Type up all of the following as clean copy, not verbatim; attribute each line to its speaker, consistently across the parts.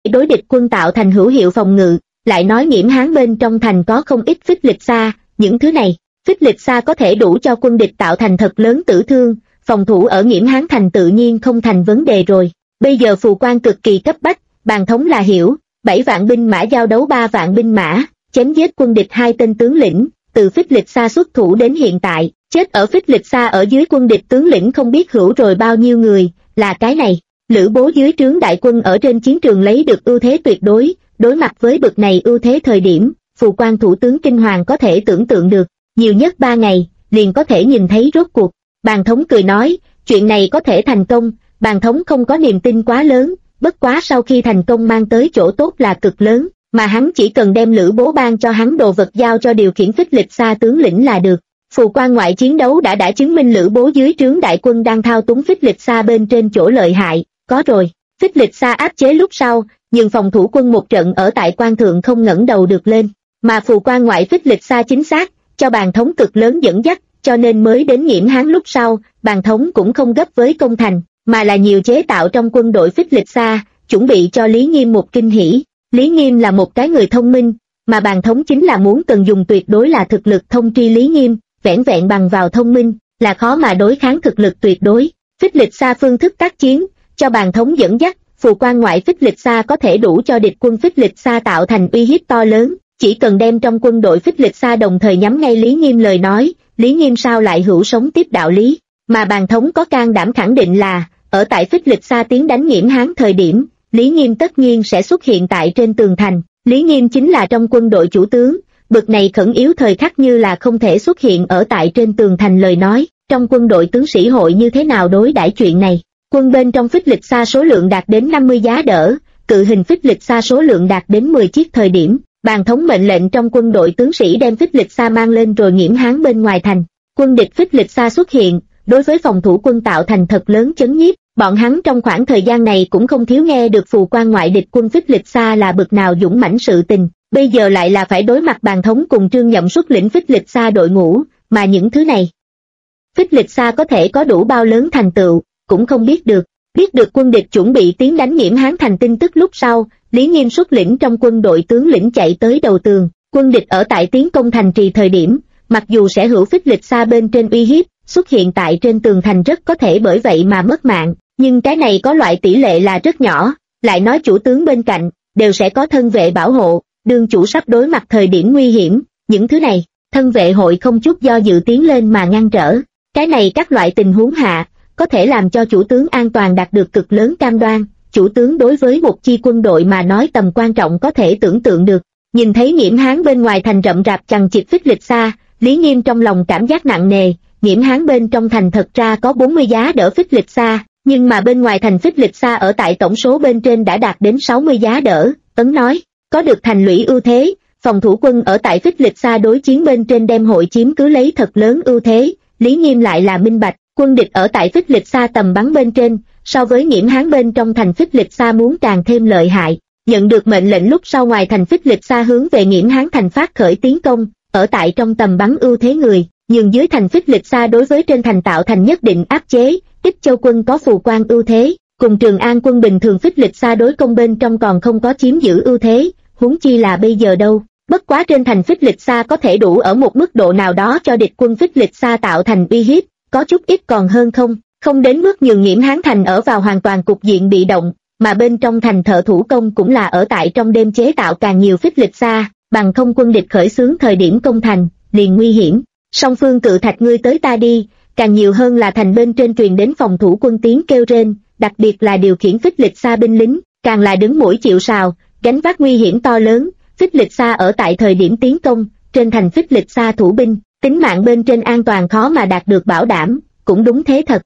Speaker 1: đối địch quân tạo thành hữu hiệu phòng ngự, lại nói Nghiễm Hán bên trong thành có không ít phích lịch xa, những thứ này, phích lịch xa có thể đủ cho quân địch tạo thành thật lớn tử thương, phòng thủ ở Nghiễm Hán thành tự nhiên không thành vấn đề rồi. Bây giờ phù quan cực kỳ cấp bách, Bàn Thống là hiểu, 7 vạn binh mã giao đấu 3 vạn binh mã, chém giết quân địch 2 tên tướng lĩnh, từ phích lịch xa xuất thủ đến hiện tại, chết ở phích lịch xa ở dưới quân địch tướng lĩnh không biết hữu rồi bao nhiêu người, là cái này. Lữ Bố dưới trướng đại quân ở trên chiến trường lấy được ưu thế tuyệt đối, đối mặt với bực này ưu thế thời điểm, phù quan thủ tướng kinh hoàng có thể tưởng tượng được, nhiều nhất 3 ngày, liền có thể nhìn thấy rốt cuộc. Bàn Thống cười nói, chuyện này có thể thành công, Bàn Thống không có niềm tin quá lớn, bất quá sau khi thành công mang tới chỗ tốt là cực lớn, mà hắn chỉ cần đem Lữ Bố ban cho hắn đồ vật giao cho điều khiển phích lịch xa tướng lĩnh là được. Phù quan ngoại chiến đấu đã chứng minh Lữ Bố dưới trướng đại quân đang thao túng phích lịch xa bên trên chỗ lợi hại, có rồi, phích lịch xa áp chế lúc sau, nhưng phòng thủ quân một trận ở tại quan thượng không ngẩng đầu được lên, mà phù quan ngoại phích lịch xa chính xác, cho Bàn Thống cực lớn dẫn dắt, cho nên mới đến Nghiễm Hán lúc sau, Bàn Thống cũng không gấp với công thành, mà là nhiều chế tạo trong quân đội phích lịch xa, chuẩn bị cho Lý Nghiêm một kinh hỉ. Lý Nghiêm là một cái người thông minh, mà Bàn Thống chính là muốn cần dùng tuyệt đối là thực lực thông tri Lý Nghiêm, vẻn vẹn bằng vào thông minh, là khó mà đối kháng thực lực tuyệt đối. Phích lịch xa phương thức tác chiến, cho Bàn Thống dẫn dắt, phù quan ngoại phích lịch xa có thể đủ cho địch quân phích lịch xa tạo thành uy hiếp to lớn, chỉ cần đem trong quân đội phích lịch xa đồng thời nhắm ngay Lý Nghiêm lời nói, Lý Nghiêm sao lại hữu sống tiếp đạo lý, mà Bàn Thống có can đảm khẳng định là, ở tại phích lịch xa tiến đánh Nghiễm Hán thời điểm, Lý Nghiêm tất nhiên sẽ xuất hiện tại trên tường thành. Lý Nghiêm chính là trong quân đội chủ tướng, bực này khẩn yếu thời khắc như là không thể xuất hiện ở tại trên tường thành lời nói, trong quân đội tướng sĩ hội như thế nào đối đãi chuyện này. Quân bên trong phích lịch xa số lượng đạt đến 50 giá đỡ, cự hình phích lịch xa số lượng đạt đến 10 chiếc thời điểm, Bàn Thống mệnh lệnh trong quân đội tướng sĩ đem phích lịch xa mang lên rồi Nghiễm Hán bên ngoài thành. Quân địch phích lịch xa xuất hiện, đối với phòng thủ quân tạo thành thật lớn chấn nhiếp, bọn hắn trong khoảng thời gian này cũng không thiếu nghe được phù quan ngoại địch quân phích lịch xa là bực nào dũng mãnh sự tình, bây giờ lại là phải đối mặt Bàn Thống cùng Trương Nhậm xuất lĩnh phích lịch xa đội ngũ, mà những thứ này phích lịch xa có thể có đủ bao lớn thành tựu, cũng không biết được. Biết được quân địch chuẩn bị tiến đánh Nghiễm Hán thành tin tức lúc sau, Lý Nghiêm xuất lĩnh trong quân đội tướng lĩnh chạy tới đầu tường, quân địch ở tại tiến công thành trì thời điểm, mặc dù sẽ hữu phích lịch xa bên trên uy hiếp, xuất hiện tại trên tường thành rất có thể bởi vậy mà mất mạng, nhưng cái này có loại tỷ lệ là rất nhỏ, lại nói chủ tướng bên cạnh, đều sẽ có thân vệ bảo hộ, đương chủ sắp đối mặt thời điểm nguy hiểm, những thứ này, thân vệ hội không chút do dự tiến lên mà ngăn trở, cái này các loại tình huống hạ, có thể làm cho chủ tướng an toàn đạt được cực lớn cam đoan, chủ tướng đối với một chi quân đội mà nói tầm quan trọng có thể tưởng tượng được. Nhìn thấy Nghiễm Hán bên ngoài thành rậm rạp chằng chịt phích lịch xa, Lý Nghiêm trong lòng cảm giác nặng nề, Nghiễm Hán bên trong thành thật ra có 40 giá đỡ phích lịch xa, nhưng mà bên ngoài thành phích lịch xa ở tại tổng số bên trên đã đạt đến 60 giá đỡ, Ấn nói, có được thành lũy ưu thế, phòng thủ quân ở tại phích lịch xa đối chiến bên trên đem hội chiếm cứ lấy thật lớn ưu thế, Lý Nghiêm lại là minh bạch, quân địch ở tại phích lịch xa tầm bắn bên trên, so với Nghiễm Hán bên trong thành phích lịch xa muốn càng thêm lợi hại. Nhận được mệnh lệnh lúc sau ngoài thành phích lịch xa hướng về Nghiễm Hán thành phát khởi tiến công, ở tại trong tầm bắn ưu thế người, nhưng dưới thành phích lịch xa đối với trên thành tạo thành nhất định áp chế, Ích Châu quân có phù quan ưu thế, cùng Trường An quân bình thường phích lịch xa đối công bên trong còn không có chiếm giữ ưu thế, huống chi là bây giờ đâu. Bất quá trên thành phích lịch xa có thể đủ ở một mức độ nào đó cho địch quân phích lịch xa tạo thành uy hiếp, có chút ít còn hơn không đến mức nhường Nghiễm Hán thành ở vào hoàn toàn cục diện bị động, mà bên trong thành thợ thủ công cũng là ở tại trong đêm chế tạo càng nhiều phích lịch xa, bằng không quân địch khởi xướng thời điểm công thành, liền nguy hiểm. Song phương cự thạch ngươi tới ta đi, càng nhiều hơn là thành bên trên truyền đến phòng thủ quân tiếng kêu rên, đặc biệt là điều khiển phích lịch xa binh lính, càng là đứng mũi chịu sào, gánh vác nguy hiểm to lớn, phích lịch xa ở tại thời điểm tiến công, trên thành phích lịch xa thủ binh, tính mạng bên trên an toàn khó mà đạt được bảo đảm, cũng đúng thế thật.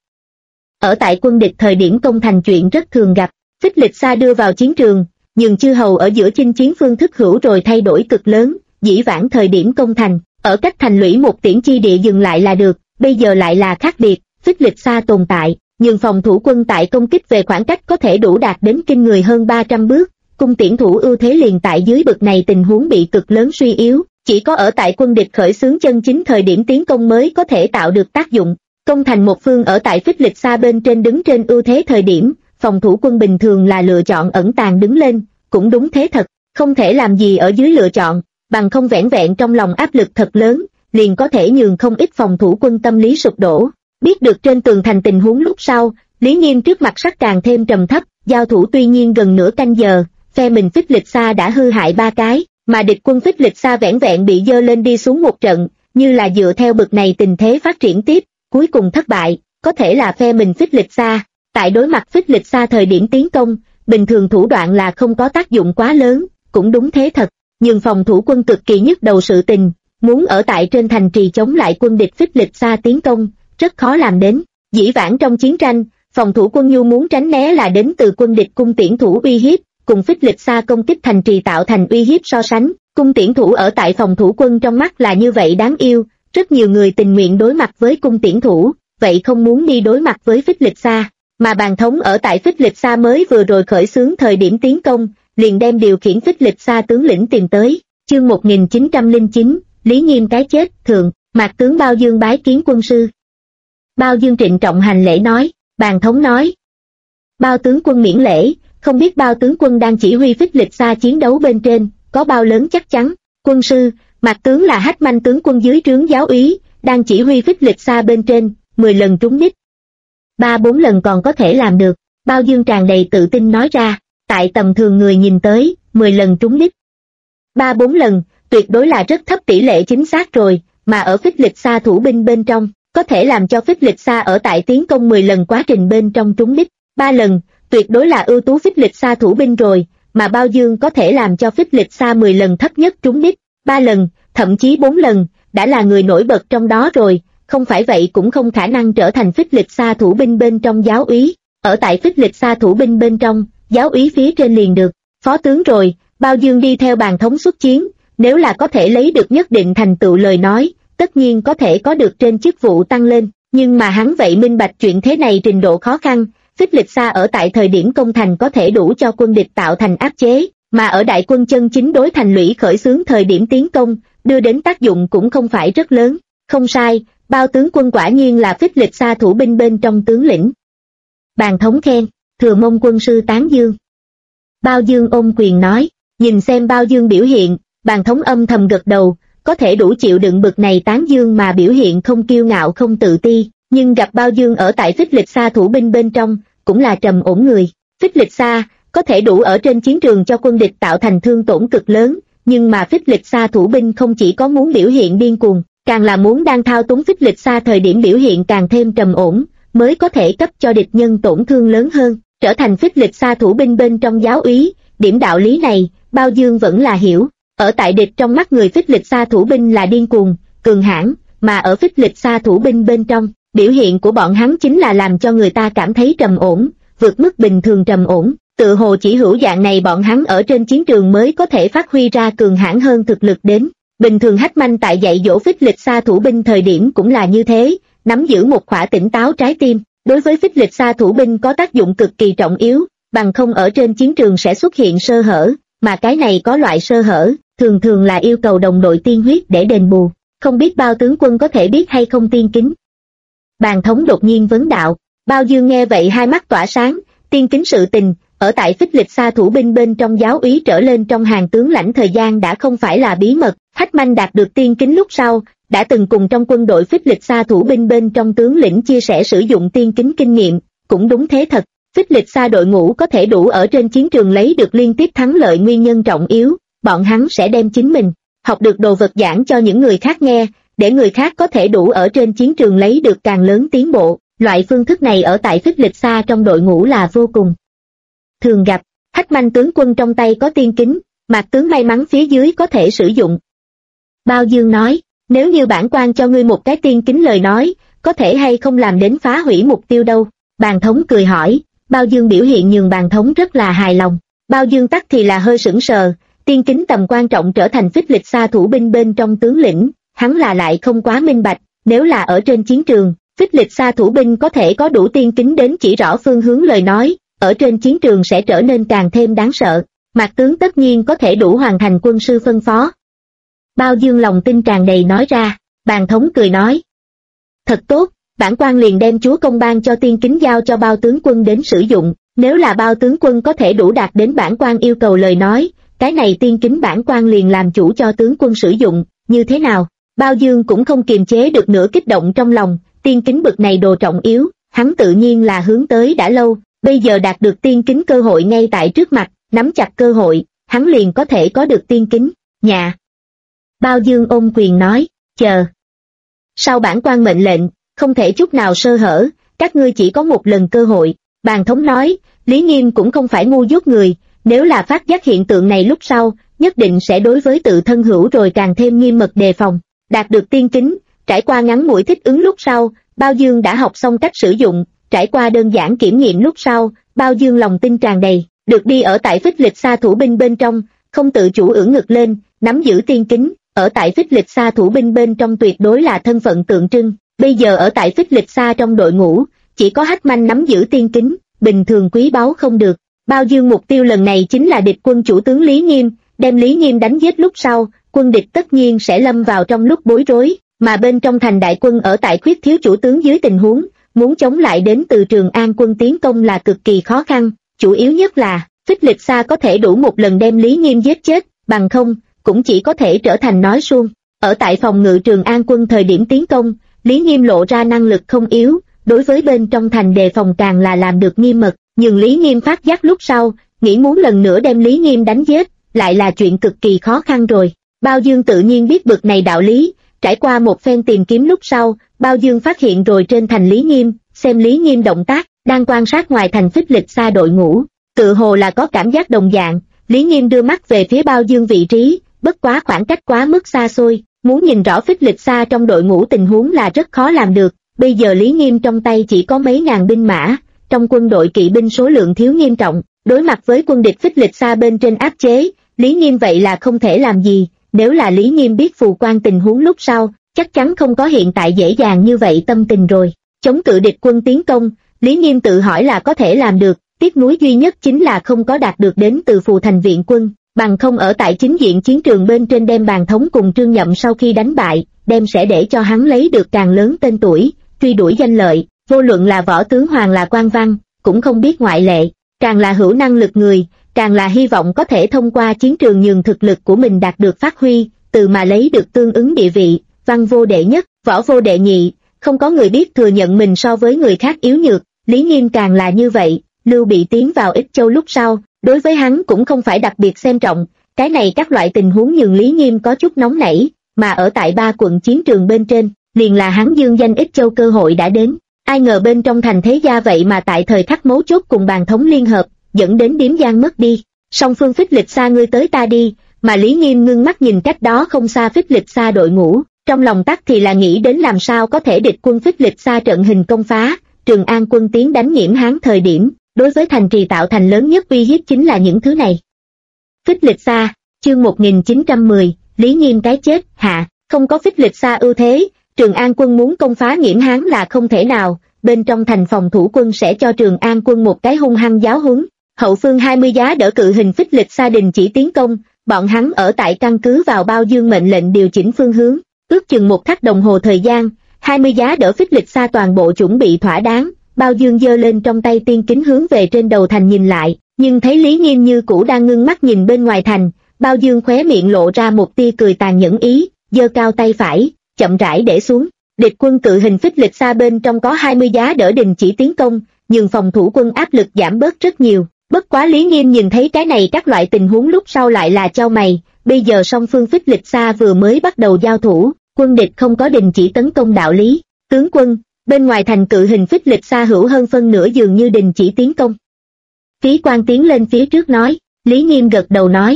Speaker 1: Ở tại quân địch thời điểm công thành chuyện rất thường gặp, phích lịch xa đưa vào chiến trường, nhưng chư hầu ở giữa chinh chiến phương thức hữu rồi thay đổi cực lớn, dĩ vãng thời điểm công thành, ở cách thành lũy một tiễn chi địa dừng lại là được, bây giờ lại là khác biệt, phích lịch xa tồn tại, nhưng phòng thủ quân tại công kích về khoảng cách có thể đủ đạt đến kinh người hơn 300 bước, cung tiễn thủ ưu thế liền tại dưới bực này tình huống bị cực lớn suy yếu, chỉ có ở tại quân địch khởi xướng chân chính thời điểm tiến công mới có thể tạo được tác dụng. Công thành một phương ở tại phích lịch xa bên trên đứng trên ưu thế thời điểm, phòng thủ quân bình thường là lựa chọn ẩn tàng đứng lên, cũng đúng thế thật, không thể làm gì ở dưới lựa chọn, bằng không vẻn vẹn trong lòng áp lực thật lớn, liền có thể nhường không ít phòng thủ quân tâm lý sụp đổ. Biết được trên tường thành tình huống lúc sau, Lý Nghiêm trước mặt sắc càng thêm trầm thấp, giao thủ tuy nhiên gần nửa canh giờ, phe mình Phích Lịch Sa đã hư hại 3 cái, mà địch quân Phích Lịch Sa vẻn vẹn bị dơ lên đi xuống một trận, như là dựa theo bực này tình thế phát triển tiếp, cuối cùng thất bại, có thể là phe mình Phích Lịch Sa. Tại đối mặt Phích Lịch Sa thời điểm tiến công, bình thường thủ đoạn là không có tác dụng quá lớn, cũng đúng thế thật, nhưng phòng thủ quân cực kỳ nhức đầu sự tình, muốn ở tại trên thành trì chống lại quân địch Phích Lịch Sa tiến công, rất khó làm đến. Dĩ vãng trong chiến tranh, phòng thủ quân Nhu muốn tránh né là đến từ quân địch cung tiễn thủ uy hiếp, cùng Phích Lịch Sa công kích thành trì tạo thành uy hiếp so sánh, cung tiễn thủ ở tại phòng thủ quân trong mắt là như vậy đáng yêu, rất nhiều người tình nguyện đối mặt với cung tiễn thủ, vậy không muốn đi đối mặt với Phích Lịch Sa, mà bàn thống ở tại Phích Lịch Sa mới vừa rồi khởi xướng thời điểm tiến công, liền đem điều khiển Phích Lịch Sa tướng lĩnh tìm tới. Chương 1909, Lý Nghiêm cái chết, thượng, Mạc tướng Bao Dương bái kiến quân sư. Bao Dương trịnh trọng hành lễ nói, bàn thống nói. Bao tướng quân miễn lễ, không biết Bao tướng quân đang chỉ huy Phích Lịch Sa chiến đấu bên trên, có bao lớn chắc chắn. Quân sư, Mạc tướng là Hách Manh tướng quân dưới trướng giáo úy, đang chỉ huy Phích Lịch Sa bên trên, 10 lần trúng đích. 3-4 lần còn có thể làm được, Bao Dương tràn đầy tự tin nói ra, tại tầm thường người nhìn tới, 10 lần trúng đích. 3-4 lần, tuyệt đối là rất thấp tỷ lệ chính xác rồi, mà ở Phích Lịch Sa thủ binh bên trong, có thể làm cho Phích Lịch Sa ở tại tiến công 10 lần quá trình bên trong trúng đích. 3 lần, tuyệt đối là ưu tú Phích Lịch Sa thủ binh rồi, mà Bao Dương có thể làm cho Phích Lịch Sa 10 lần thấp nhất trúng đích. 3 lần, thậm chí 4 lần, đã là người nổi bật trong đó rồi, không phải vậy cũng không khả năng trở thành Phích Lịch Sa thủ binh bên trong giáo úy. Ở tại Phích Lịch Sa thủ binh bên trong, giáo úy phía trên liền được, phó tướng rồi. Bao Dương đi theo bàn thống xuất chiến, nếu là có thể lấy được nhất định thành tựu lời nói, tất nhiên có thể có được trên chức vụ tăng lên, nhưng mà hắn vậy minh bạch chuyện thế này trình độ khó khăn, Phích Lịch Sa ở tại thời điểm công thành có thể đủ cho quân địch tạo thành áp chế, mà ở đại quân chân chính đối thành lũy khởi xướng thời điểm tiến công, đưa đến tác dụng cũng không phải rất lớn. Không sai, Bao tướng quân quả nhiên là Phích Lịch Sa thủ binh bên trong tướng lĩnh. Bàn thống khen, thừa mong quân sư tán dương. Bao Dương ôm quyền nói, nhìn xem Bao Dương biểu hiện, bàn thống âm thầm gật đầu, có thể đủ chịu đựng bực này tán dương mà biểu hiện không kiêu ngạo không tự ti, nhưng gặp Bao Dương ở tại Phích Lịch Sa thủ binh bên trong, cũng là trầm ổn người. Phích Lịch Sa có thể đủ ở trên chiến trường cho quân địch tạo thành thương tổn cực lớn, nhưng mà Phích Lịch Sa thủ binh không chỉ có muốn biểu hiện điên cuồng, càng là muốn đang thao túng Phích Lịch Sa thời điểm biểu hiện càng thêm trầm ổn, mới có thể cấp cho địch nhân tổn thương lớn hơn, trở thành Phích Lịch Sa thủ binh bên trong giáo úy. Điểm đạo lý này, Bao Dương vẫn là hiểu. Ở tại địch trong mắt người Phích Lịch Sa thủ binh là điên cuồng, cường hãn, mà ở Phích Lịch Sa thủ binh bên trong, biểu hiện của bọn hắn chính là làm cho người ta cảm thấy trầm ổn, vượt mức bình thường trầm ổn. Tự hồ chỉ hữu dạng này bọn hắn ở trên chiến trường mới có thể phát huy ra cường hãn hơn thực lực đến. Bình thường Hách Manh tại dạy dỗ Phích Lịch Sa thủ binh thời điểm cũng là như thế, nắm giữ một khỏa tỉnh táo trái tim, đối với Phích Lịch Sa thủ binh có tác dụng cực kỳ trọng yếu, bằng không ở trên chiến trường sẽ xuất hiện sơ hở, mà cái này có loại sơ hở, thường thường là yêu cầu đồng đội tiên huyết để đền bù, không biết Bao tướng quân có thể biết hay không tiên kính. Bàn thống đột nhiên vấn đạo, Bao Dương nghe vậy hai mắt tỏa sáng, tiên kính sự tình, ở tại Phích Lịch Sa thủ binh bên trong giáo úy trở lên trong hàng tướng lãnh thời gian đã không phải là bí mật, Hách Manh đạt được tiên kính lúc sau, đã từng cùng trong quân đội Phích Lịch Sa thủ binh bên trong tướng lĩnh chia sẻ sử dụng tiên kính kinh nghiệm, cũng đúng thế thật, Phích Lịch Sa đội ngũ có thể đủ ở trên chiến trường lấy được liên tiếp thắng lợi nguyên nhân trọng yếu, bọn hắn sẽ đem chính mình học được đồ vật giảng cho những người khác nghe, để người khác có thể đủ ở trên chiến trường lấy được càng lớn tiến bộ. Loại phương thức này ở tại Phích Lịch Sa trong đội ngũ là vô cùng thường gặp. Hách Manh tướng quân trong tay có tiên kính, Mạc tướng may mắn phía dưới có thể sử dụng. Bao Dương nói, nếu như bản quan cho ngươi một cái tiên kính lời nói, có thể hay không làm đến phá hủy mục tiêu đâu? Bàn thống cười hỏi. Bao Dương biểu hiện nhường bàn thống rất là hài lòng. Bao Dương tắc thì là hơi sững sờ, tiên kính tầm quan trọng trở thành Phích Lịch Sa thủ binh bên trong tướng lĩnh, hắn là lại không quá minh bạch, nếu là ở trên chiến trường, Phích Lịch Sa thủ binh có thể có đủ tiên kính đến chỉ rõ phương hướng lời nói, ở trên chiến trường sẽ trở nên càng thêm đáng sợ. Mạc tướng tất nhiên có thể đủ hoàn thành quân sư phân phó. Bao Dương lòng tin tràn đầy nói ra, bàn thống cười nói. Thật tốt, bản quan liền đem chúa công ban cho tiên kính giao cho Bao tướng quân đến sử dụng, Nếu là Bao tướng quân có thể đủ đạt đến bản quan yêu cầu lời nói, cái này tiên kính bản quan liền làm chủ cho tướng quân sử dụng, như thế nào? Bao Dương cũng không kiềm chế được nửa kích động trong lòng, tiên kính bực này đồ trọng yếu, hắn tự nhiên là hướng tới đã lâu, bây giờ đạt được tiên kính cơ hội ngay tại trước mặt, nắm chặt cơ hội, hắn liền có thể có được tiên kính. Dạ. Bao Dương ôm quyền nói, chờ. Sau bản quan mệnh lệnh, không thể chút nào sơ hở, các ngươi chỉ có một lần cơ hội. Bàn thống nói, Lý Nghiêm cũng không phải ngu dốt người, nếu là phát giác hiện tượng này lúc sau, nhất định sẽ đối với tự thân hữu rồi càng thêm nghiêm mật đề phòng. Đạt được tiên kính, trải qua ngắn ngủi thích ứng lúc sau, Bao Dương đã học xong cách sử dụng, trải qua đơn giản kiểm nghiệm lúc sau, Bao Dương lòng tin tràn đầy, được đi ở tại phích lịch xa thủ binh bên trong, không tự chủ ưỡn ngực lên, nắm giữ tiên kính, ở tại phích lịch xa thủ binh bên trong tuyệt đối là thân phận tượng trưng, bây giờ ở tại phích lịch xa trong đội ngũ, chỉ có Hách Manh nắm giữ tiên kính, bình thường quý báu không được. Bao Dương mục tiêu lần này chính là địch quân chủ tướng Lý Nghiêm, đem Lý Nghiêm đánh giết lúc sau, quân địch tất nhiên sẽ lâm vào trong lúc bối rối, mà bên trong thành đại quân ở tại khuyết thiếu chủ tướng dưới tình huống, muốn chống lại đến từ Trường An quân tiến công là cực kỳ khó khăn, chủ yếu nhất là, phích lịch xa có thể đủ một lần đem Lý Nghiêm giết chết, bằng không, cũng chỉ có thể trở thành nói suông. Ở tại phòng ngự Trường An quân thời điểm tiến công, Lý Nghiêm lộ ra năng lực không yếu, đối với bên trong thành đề phòng càng là làm được nghiêm mật, nhưng Lý Nghiêm phát giác lúc sau, nghĩ muốn lần nữa đem Lý Nghiêm đánh giết, lại là chuyện cực kỳ khó khăn rồi. Bao Dương tự nhiên biết bực này đạo lý, trải qua một phen tìm kiếm lúc sau, Bao Dương phát hiện rồi trên thành Lý Nghiêm, xem Lý Nghiêm động tác, đang quan sát ngoài thành phích lịch xa đội ngũ, tự hồ là có cảm giác đồng dạng. Lý Nghiêm đưa mắt về phía Bao Dương vị trí, bất quá khoảng cách quá mức xa xôi, muốn nhìn rõ phích lịch xa trong đội ngũ tình huống là rất khó làm được. Bây giờ Lý Nghiêm trong tay chỉ có mấy ngàn binh mã, trong quân đội kỵ binh số lượng thiếu nghiêm trọng, đối mặt với quân địch phích lịch xa bên trên áp chế, Lý Nghiêm vậy là không thể làm gì. Nếu là Lý Nghiêm biết phù quan tình huống lúc sau, chắc chắn không có hiện tại dễ dàng như vậy tâm tình rồi. Chống cự địch quân tiến công, Lý Nghiêm tự hỏi là có thể làm được, tiếc nuối duy nhất chính là không có đạt được đến từ Phù Thành viện quân, bằng không ở tại chính diện chiến trường bên trên đem Bàn Thống cùng Trương Nhậm sau khi đánh bại, đem sẽ để cho hắn lấy được càng lớn tên tuổi, truy đuổi danh lợi, vô luận là võ tướng hoàng là quan văn, cũng không biết ngoại lệ, càng là hữu năng lực người, càng là hy vọng có thể thông qua chiến trường nhường thực lực của mình đạt được phát huy, từ mà lấy được tương ứng địa vị, văn vô đệ nhất, võ vô đệ nhị, không có người biết thừa nhận mình so với người khác yếu nhược. Lý Nghiêm càng là như vậy. Lưu Bị tiến vào Ích Châu lúc sau, đối với hắn cũng không phải đặc biệt xem trọng, cái này các loại tình huống nhường Lý Nghiêm có chút nóng nảy, mà ở tại 3 quận chiến trường bên trên, liền là hắn dương danh Ích Châu cơ hội đã đến. Ai ngờ bên trong thành thế gia vậy mà tại thời khắc mấu chốt cùng Bàn Thống liên hợp, dẫn đến Điếm Giang mất đi. Song phương phích lịch xa ngươi tới ta đi, mà Lý Nghiêm ngưng mắt nhìn cách đó không xa phích lịch xa đội ngũ, trong lòng tắc thì là nghĩ đến làm sao có thể địch quân phích lịch xa trận hình công phá, Trường An quân tiến đánh Nghiễm Hán thời điểm, đối với thành trì tạo thành lớn nhất uy hiếp chính là những thứ này. Phích lịch xa, chương 1910, Lý Nghiêm cái chết, hạ, không có phích lịch xa ưu thế, Trường An quân muốn công phá Nghiễm Hán là không thể nào, bên trong thành phòng thủ quân sẽ cho Trường An quân một cái hung hăng giáo huấn. Hậu phương 20 giá đỡ cự hình phích lịch xa đình chỉ tiến công, bọn hắn ở tại căn cứ vào Bao Dương mệnh lệnh điều chỉnh phương hướng, ước chừng 1 khắc đồng hồ thời gian, 20 giá đỡ phích lịch xa toàn bộ chuẩn bị thỏa đáng. Bao Dương giơ lên trong tay tiên kính hướng về trên đầu thành nhìn lại, nhưng thấy Lý Nghiêm như cũ đang ngưng mắt nhìn bên ngoài thành, Bao Dương khóe miệng lộ ra một tia cười tàn nhẫn ý, giơ cao tay phải, chậm rãi để xuống. Địch quân cự hình phích lịch xa bên trong có 20 giá đỡ đình chỉ tiến công, nhưng phòng thủ quân áp lực giảm bớt rất nhiều. Bất quá Lý Nghiêm nhìn thấy cái này các loại tình huống lúc sau lại là chau mày, bây giờ song phương phích lịch xa vừa mới bắt đầu giao thủ, quân địch không có đình chỉ tấn công đạo lý. Tướng quân, bên ngoài thành cự hình phích lịch xa hữu hơn phân nửa dường như đình chỉ tiến công. Phí Quan tiến lên phía trước nói, Lý Nghiêm gật đầu nói.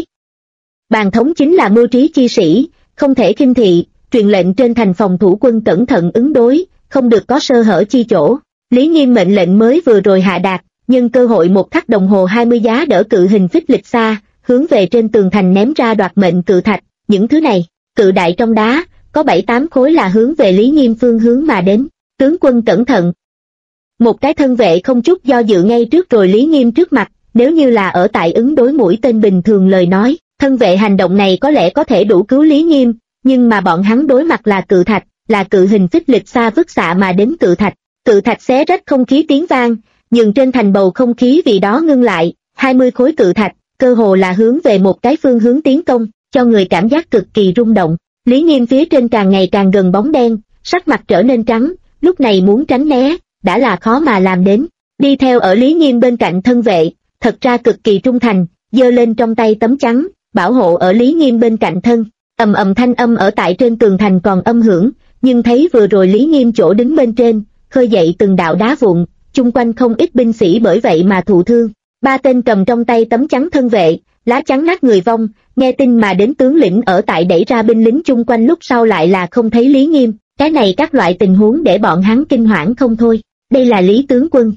Speaker 1: Bàn Thống chính là mưu trí chi sĩ, không thể khinh thị, truyền lệnh trên thành phòng thủ quân cẩn thận ứng đối, không được có sơ hở chi chỗ. Lý Nghiêm mệnh lệnh mới vừa rồi hạ đạt, nhân cơ hội 1 khắc đồng hồ 20 giá đỡ cự hình phích lịch xa, hướng về trên tường thành ném ra đoạt mệnh cự thạch, những thứ này, cự đại trong đá, có 7-8 khối là hướng về Lý Nghiêm phương hướng mà đến. Tướng quân cẩn thận. Một cái thân vệ không chút do dự ngay trước rồi Lý Nghiêm trước mặt, nếu như là ở tại ứng đối mũi tên bình thường lời nói, thân vệ hành động này có lẽ có thể đủ cứu Lý Nghiêm, nhưng mà bọn hắn đối mặt là cự thạch, là cự hình phích lịch xa vứt xạ mà đến cự thạch xé rách không khí tiếng vang, nhường trên thành bầu không khí vì đó ngưng lại. 20 khối cự thạch, cơ hồ là hướng về một cái phương hướng tiến công, cho người cảm giác cực kỳ rung động. Lý Nghiêm phía trên càng ngày càng gần bóng đen, sắc mặt trở nên trắng, lúc này muốn tránh né, đã là khó mà làm đến. Đi theo ở Lý Nghiêm bên cạnh thân vệ, thật ra cực kỳ trung thành, giơ lên trong tay tấm chắn, bảo hộ ở Lý Nghiêm bên cạnh thân. Ầm ầm thanh âm ở tại trên tường thành còn âm hưởng, nhưng thấy vừa rồi Lý Nghiêm chỗ đứng bên trên, khơi dậy từng đạo đá vụn, chung quanh không ít binh sĩ bởi vậy mà thụ thương. 3 tên cầm trong tay tấm chắn thân vệ, lá chắn nát người vong, nghe tin mà đến tướng lĩnh ở tại đẩy ra binh lính chung quanh lúc sau lại là không thấy Lý Nghiêm, cái này các loại tình huống để bọn hắn kinh hoảng không thôi. Đây là Lý tướng quân.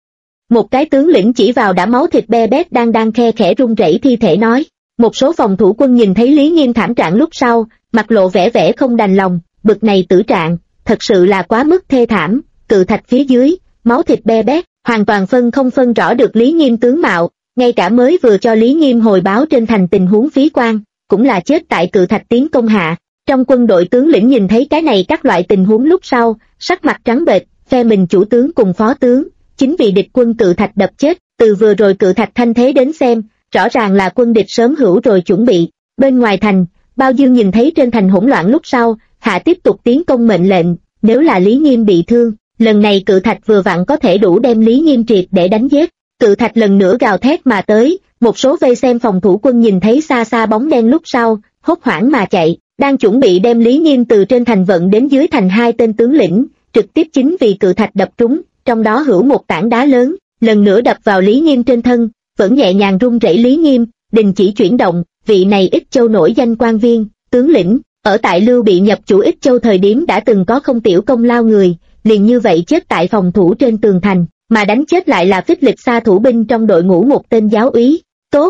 Speaker 1: Một cái tướng lĩnh chỉ vào đã máu thịt be bét đang khe khẽ run rẩy thi thể nói. Một số phòng thủ quân nhìn thấy Lý Nghiêm thảm trạng lúc sau, mặt lộ vẻ không đành lòng, bực này tử trạng, thật sự là quá mức thê thảm, cự thạch phía dưới, máu thịt be bét, hoàn toàn không phân rõ được Lý Nghiêm tướng mạo, ngay cả mới vừa cho Lý Nghiêm hồi báo trên thành tình huống Phí Quan, cũng là chết tại cự thạch tiến công hạ. Trong quân đội tướng lĩnh nhìn thấy cái này các loại tình huống lúc sau, sắc mặt trắng bệch, phe mình chủ tướng cùng phó tướng, chính vì địch quân cự thạch đập chết, từ vừa rồi cự thạch thanh thế đến xem, rõ ràng là quân địch sớm hữu rồi chuẩn bị. Bên ngoài thành, Bao Dương nhìn thấy trên thành hỗn loạn lúc sau, hạ tiếp tục tiến công mệnh lệnh, nếu là Lý Nghiêm bị thương, lần này cự thạch vừa vặn có thể đủ đem Lý Nghiêm triệt để đánh giết. Cự thạch lần nữa gào thét mà tới, một số vây xem phòng thủ quân nhìn thấy xa xa bóng đen lúc sau, hốt hoảng mà chạy, đang chuẩn bị đem Lý Nghiêm từ trên thành vận đến dưới thành 2 tên tướng lĩnh, trực tiếp chính vì cự thạch đập trúng, trong đó hữu một tảng đá lớn, lần nữa đập vào Lý Nghiêm trên thân, vẫn nhẹ nhàng rung rẩy Lý Nghiêm, đình chỉ chuyển động, vị này Ích Châu nổi danh quan viên, tướng lĩnh, ở tại Lưu Bị nhập chủ Ích Châu thời điểm đã từng có không tiểu công lao người, liền như vậy chết tại phòng thủ trên tường thành, mà đánh chết lại là Phích Lịch Sa thủ binh trong đội ngũ một tên giáo úy. Tốt!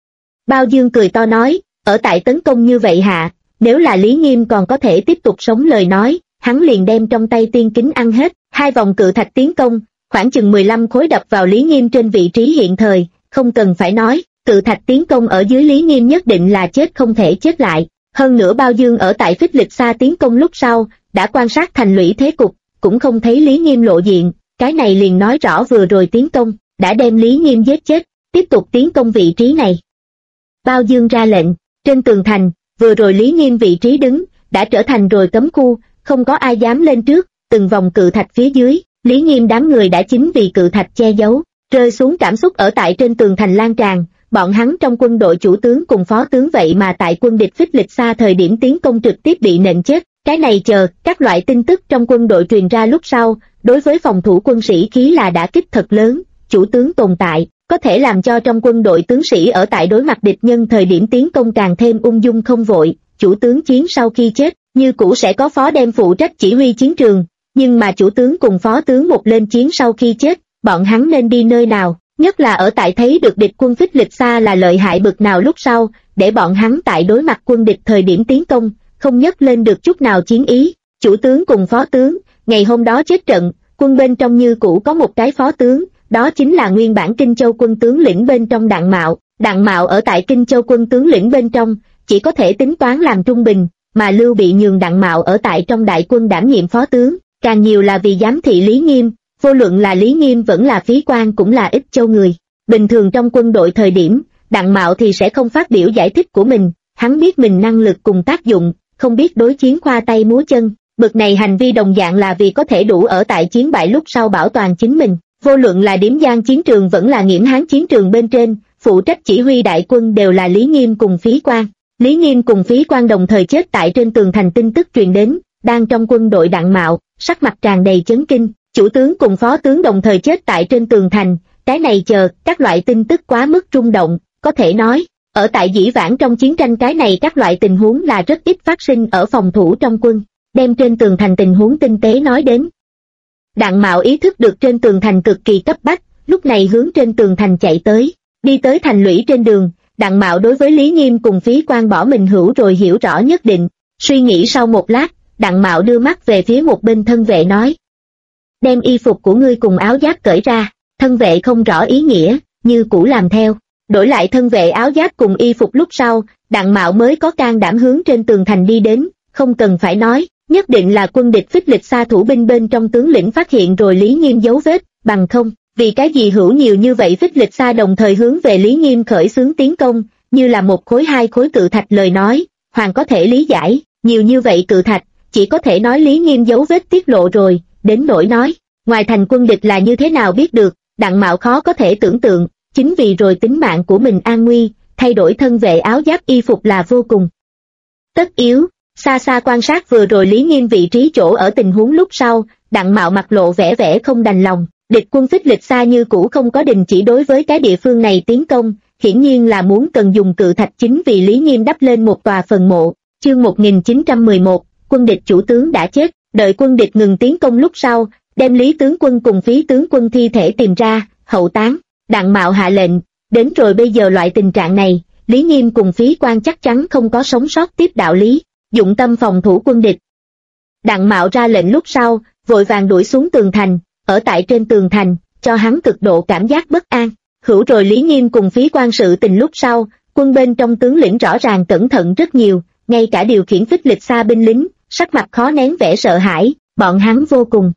Speaker 1: Bao Dương cười to nói, ở tại tấn công như vậy hạ, nếu là Lý Nghiêm còn có thể tiếp tục sống lời nói, hắn liền đem trong tay tiên kính ăn hết. 2 vòng cự thạch tiến công, khoảng chừng 15 khối đập vào Lý Nghiêm trên vị trí hiện thời, không cần phải nói, cự thạch tiến công ở dưới Lý Nghiêm nhất định là chết không thể chết lại. Hơn nữa Bao Dương ở tại Phích Lịch Sa tiến công lúc sau, đã quan sát thành lũy thế cục, cũng không thấy Lý Nghiêm lộ diện, cái này liền nói rõ vừa rồi tiến công, đã đem Lý Nghiêm giết chết, tiếp tục tiến công vị trí này. Bao Dương ra lệnh, trên tường thành, vừa rồi Lý Nghiêm vị trí đứng, đã trở thành rồi cấm khu, không có ai dám lên trước, từng vòng cự thạch phía dưới, Lý Nghiêm đám người đã chính vì cự thạch che giấu, rơi xuống cảm xúc ở tại trên tường thành lan tràn, bọn hắn trong quân đội chủ tướng cùng phó tướng vậy mà tại quân địch Phích Lịch Sa thời điểm tiến công trực tiếp bị nện chết, cái này chờ, các loại tin tức trong quân đội truyền ra lúc sau, đối với phòng thủ quân sĩ khí là đả kích thật lớn, chủ tướng tồn tại, có thể làm cho trong quân đội tướng sĩ ở tại đối mặt địch nhân thời điểm tiến công càng thêm ung dung không vội, chủ tướng chiến sau khi chết, như cũ sẽ có phó đem phụ trách chỉ huy chiến trường, nhưng mà chủ tướng cùng phó tướng một lên chiến sau khi chết, bọn hắn nên đi nơi nào, nhất là ở tại thấy được địch quân Phích Lịch Sa là lợi hại bực nào lúc sau, để bọn hắn tại đối mặt quân địch thời điểm tiến công, không nhấc lên được chút nào chiến ý, chủ tướng cùng phó tướng, ngày hôm đó chết trận, quân bên trong như cũ có một cái phó tướng, đó chính là nguyên bản Kinh Châu quân tướng lĩnh bên trong Đặng Mạo ở tại Kinh Châu quân tướng lĩnh bên trong, chỉ có thể tính toán làm trung bình, mà Lưu Bị nhường Đặng Mạo ở tại trong đại quân đảm nhiệm phó tướng, càng nhiều là vì giám thị Lý Nghiêm, vô luận là Lý Nghiêm vẫn là Phí Quan cũng là Ích Châu người. Bình thường trong quân đội thời điểm, Đặng Mạo thì sẽ không phát biểu giải thích của mình, hắn biết mình năng lực cùng tác dụng, không biết đối chiến khoa tay múa chân, bực này hành vi đồng dạng là vì có thể đủ ở tại chiến bại lúc sau bảo toàn chính mình. Vô luận là Điếm Giang chiến trường vẫn là Nghiễm Hán chiến trường bên trên, phụ trách chỉ huy đại quân đều là Lý Nghiêm cùng Phí Quan. Lý Nghiêm cùng Phí Quan đồng thời chết tại trên tường thành, tin tức truyền đến, đang trong quân đội Đặng Mạo, sắc mặt tràn đầy chấn kinh, chủ tướng cùng phó tướng đồng thời chết tại trên tường thành, cái này chờ, các loại tin tức quá mức rung động, có thể nói, ở tại dĩ vãng trong chiến tranh cái này các loại tình huống là rất ít phát sinh ở phòng thủ trong quân, đem trên tường thành tình huống tinh tế nói đến. Đặng Mạo ý thức được trên tường thành cực kỳ cấp bách, lúc này hướng trên tường thành chạy tới, đi tới thành lũy trên đường, Đặng Mạo đối với Lý Nghiêm cùng Phí Quan bỏ mình hữu rồi hiểu rõ nhất định, suy nghĩ sau một lát, Đặng Mạo đưa mắt về phía một bên thân vệ nói. Đem y phục của ngươi cùng áo giáp cởi ra, thân vệ không rõ ý nghĩa, như cũ làm theo, đổi lại thân vệ áo giáp cùng y phục lúc sau, Đặng Mạo mới có can đảm hướng trên tường thành đi đến, không cần phải nói, nhất định là quân địch Phích Lịch Sa thủ binh bên trong tướng lĩnh phát hiện rồi Lý Nghiêm dấu vết, bằng không, Vì cái gì hữu nhiều như vậy phích lịch xa đồng thời hướng về Lý Nghiêm khởi xướng tiến công, như là một khối hai khối cự thạch lời nói, Hoàng có thể lý giải, nhiều như vậy cự thạch, chỉ có thể nói Lý Nghiêm dấu vết tiết lộ rồi, đến nỗi nói, ngoài thành quân địch là như thế nào biết được, Đặng Mạo khó có thể tưởng tượng, chính vì rồi tính mạng của mình an nguy, thay đổi thân vệ áo giáp y phục là vô cùng tất yếu. Xa xa quan sát vừa rồi Lý Nghiêm vị trí chỗ ở tình huống lúc sau, Đặng Mạo mặt lộ vẻ không đành lòng, địch quân phích lịch xa như cũ không có đình chỉ đối với cái địa phương này tiến công, hiển nhiên là muốn cần dùng cự thạch chính vì Lý Nghiêm đắp lên một tòa phần mộ. Chương 1911, quân địch chủ tướng đã chết, đợi quân địch ngừng tiến công lúc sau, đem Lý tướng quân cùng Phí tướng quân thi thể tìm ra, hậu táng. Đặng Mạo hạ lệnh, đến rồi bây giờ loại tình trạng này, Lý Nghiêm cùng Phí quan chắc chắn không có sống sót tiếp đạo lý, dụng tâm phòng thủ quân địch. Đặng Mạo ra lệnh lúc sau, vội vàng đuổi xuống tường thành, ở tại trên tường thành, cho hắn cực độ cảm giác bất an. Hữu rồi Lý Nghiêm cùng Phí quan sự tình lúc sau, quân bên trong tướng lĩnh rõ ràng cẩn thận rất nhiều, ngay cả điều khiển phích lịch xa binh lính, sắc mặt khó nén vẻ sợ hãi, bọn hắn vô cùng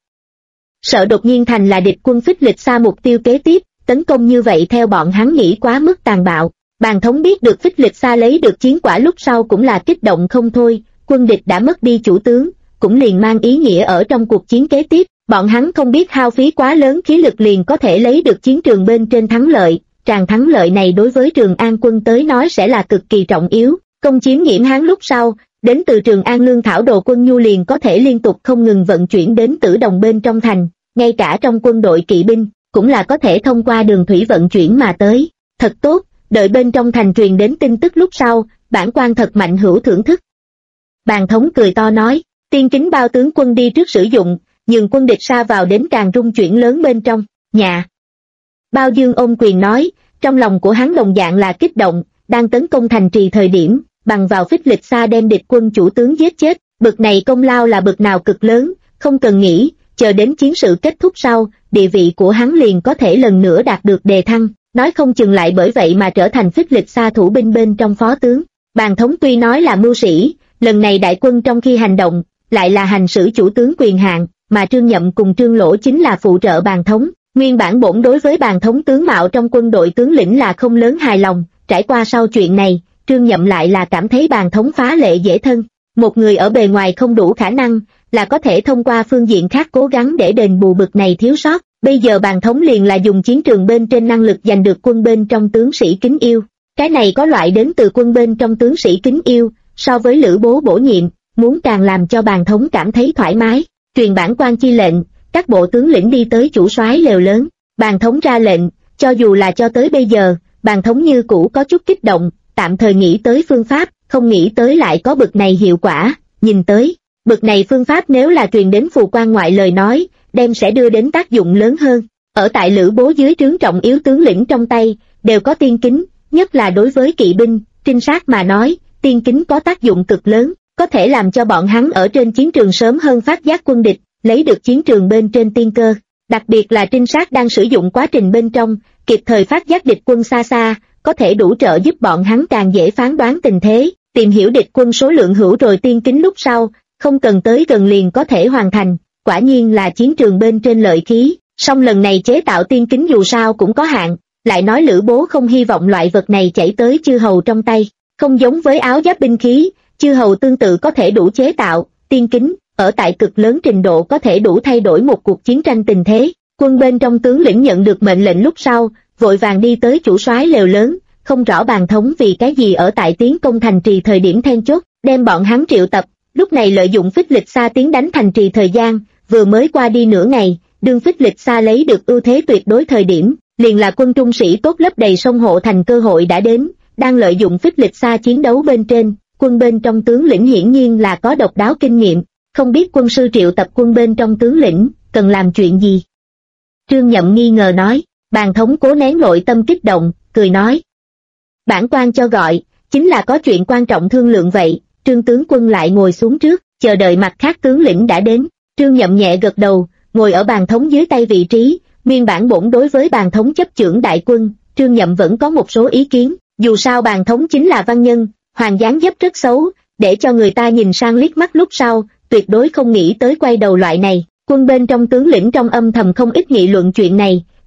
Speaker 1: sợ đột nhiên thành là địch quân phích lịch xa mục tiêu kế tiếp, tấn công như vậy theo bọn hắn nghĩ quá mức tàn bạo. Bàn thống biết được phích lịch xa lấy được chiến quả lúc sau cũng là kích động không thôi, quân địch đã mất đi chủ tướng, cũng liền mang ý nghĩa ở trong cuộc chiến kế tiếp, bọn hắn không biết hao phí quá lớn khí lực liền có thể lấy được chiến trường bên trên thắng lợi, tràng thắng lợi này đối với Trường An quân tới nói sẽ là cực kỳ trọng yếu. Công chiếm Nghiễm Hán lúc sau, đến từ Trường An lương thảo đồ quân nhu liền có thể liên tục không ngừng vận chuyển đến Tử Đồng bên trong thành, ngay cả trong quân đội kỵ binh, cũng là có thể thông qua đường thủy vận chuyển mà tới. Thật tốt, đợi bên trong thành truyền đến tin tức lúc sau, bản quan thật mạnh hữu thưởng thức. Bàn thống cười to nói, tiên kính bao tướng quân đi trước sử dụng, nhường quân địch xa vào đến càng rung chuyển lớn bên trong, nhà. Bao Dương ôm quyền nói, trong lòng của hắn đồng dạng là kích động, đang tấn công thành trì thời điểm, bằng vào phích lịch xa đem địch quân chủ tướng giết chết, bực này công lao là bực nào cực lớn, không cần nghĩ, chờ đến chiến sự kết thúc sau, địa vị của hắn liền có thể lần nữa đạt được đề thăng, nói không chừng lại bởi vậy mà trở thành phích lịch xa thủ binh bên trong phó tướng. Bàn thống tuy nói là mưu sĩ, lần này đại quân trong khi hành động, lại là hành xử chủ tướng quyền hạn, mà Trương Nhậm cùng Trương Lỗ chính là phụ trợ bàn thống. Nguyên bản bổn đối với bàn thống tướng mạo trong quân đội tướng lĩnh là không lớn hài lòng, trải qua sau chuyện này, Trương Nhậm lại là cảm thấy bàn thống phá lệ dễ thân. Một người ở bề ngoài không đủ khả năng, là có thể thông qua phương diện khác cố gắng để đền bù bực này thiếu sót. Bây giờ bàn thống liền là dùng chiến trường bên trên năng lực giành được quân bên trong tướng sĩ kính yêu. Cái này có loại đến từ quân bên trong tướng sĩ kính yêu, so với Lữ Bố bổ nhiệm, muốn càng làm cho bàn thống cảm thấy thoải mái. Truyền bản quan chi lệnh, các bộ tướng lĩnh đi tới chủ soái lều lớn. Bàn thống ra lệnh, cho dù là cho tới bây giờ, bàn thống như cũ có chút kích động, tạm thời nghĩ tới phương pháp, không nghĩ tới lại có bực này hiệu quả. Nhìn tới, bực này phương pháp nếu là truyền đến phù quan ngoại lời nói, đem sẽ đưa đến tác dụng lớn hơn. Ở tại Lữ Bố dưới trướng trọng yếu tướng lĩnh trong tay, đều có tiên kính, nhất là đối với kỵ binh, trinh sát mà nói, tiên kính có tác dụng cực lớn, có thể làm cho bọn hắn ở trên chiến trường sớm hơn phát giác quân địch, lấy được chiến trường bên trên tiên cơ. Đặc biệt là trinh sát đang sử dụng quá trình bên trong, kịp thời phát giác địch quân xa xa, có thể đủ trợ giúp bọn hắn càng dễ phán đoán tình thế, tìm hiểu địch quân số lượng hữu rồi tiên kính lúc sau, không cần tới gần liền có thể hoàn thành. Quả nhiên là chiến trường bên trên lợi khí, song lần này chế tạo tiên kính dù sao cũng có hạn, lại nói Lữ Bố không hy vọng loại vật này chảy tới chư hầu trong tay, không giống với áo giáp binh khí, chư hầu tương tự có thể đủ chế tạo, tiên kính, ở tại cực lớn trình độ có thể đủ thay đổi một cuộc chiến tranh tình thế. Quân bên trong tướng lĩnh nhận được mệnh lệnh lúc sau, vội vàng đi tới chủ soái lều lớn, không rõ bàn thống vì cái gì ở tại tiến công thành trì thời điểm then chốt, đem bọn hắn triệu tập, lúc này lợi dụng phích lịch xa tiến đánh thành trì thời gian, vừa mới qua đi nửa ngày, đương phích lịch xa lấy được ưu thế tuyệt đối thời điểm, liền là quân trung sĩ tốt lấp đầy sông hộ thành cơ hội đã đến, đang lợi dụng phích lịch xa chiến đấu bên trên, quân bên trong tướng lĩnh hiển nhiên là có độc đáo kinh nghiệm, không biết quân sư triệu tập quân bên trong tướng lĩnh, cần làm chuyện gì? Trương Nhậm nghi ngờ nói, bàn thống cố nén nội tâm kích động, cười nói. Bản quan cho gọi, chính là có chuyện quan trọng thương lượng vậy. Trương tướng quân lại ngồi xuống trước, chờ đợi mặt khác tướng lĩnh đã đến. Trương Nhậm nhẹ gật đầu, ngồi ở bàn thống dưới tay vị trí, nguyên bản bổn đối với bàn thống chấp chưởng đại quân, Trương Nhậm vẫn có một số ý kiến, dù sao bàn thống chính là văn nhân, hoàng dáng dấp rất xấu, để cho người ta nhìn sang liếc mắt lúc sau, tuyệt đối không nghĩ tới quay đầu loại này. Quân bên trong tướng lĩnh trong âm thầm không ít nghị luận chuyện này,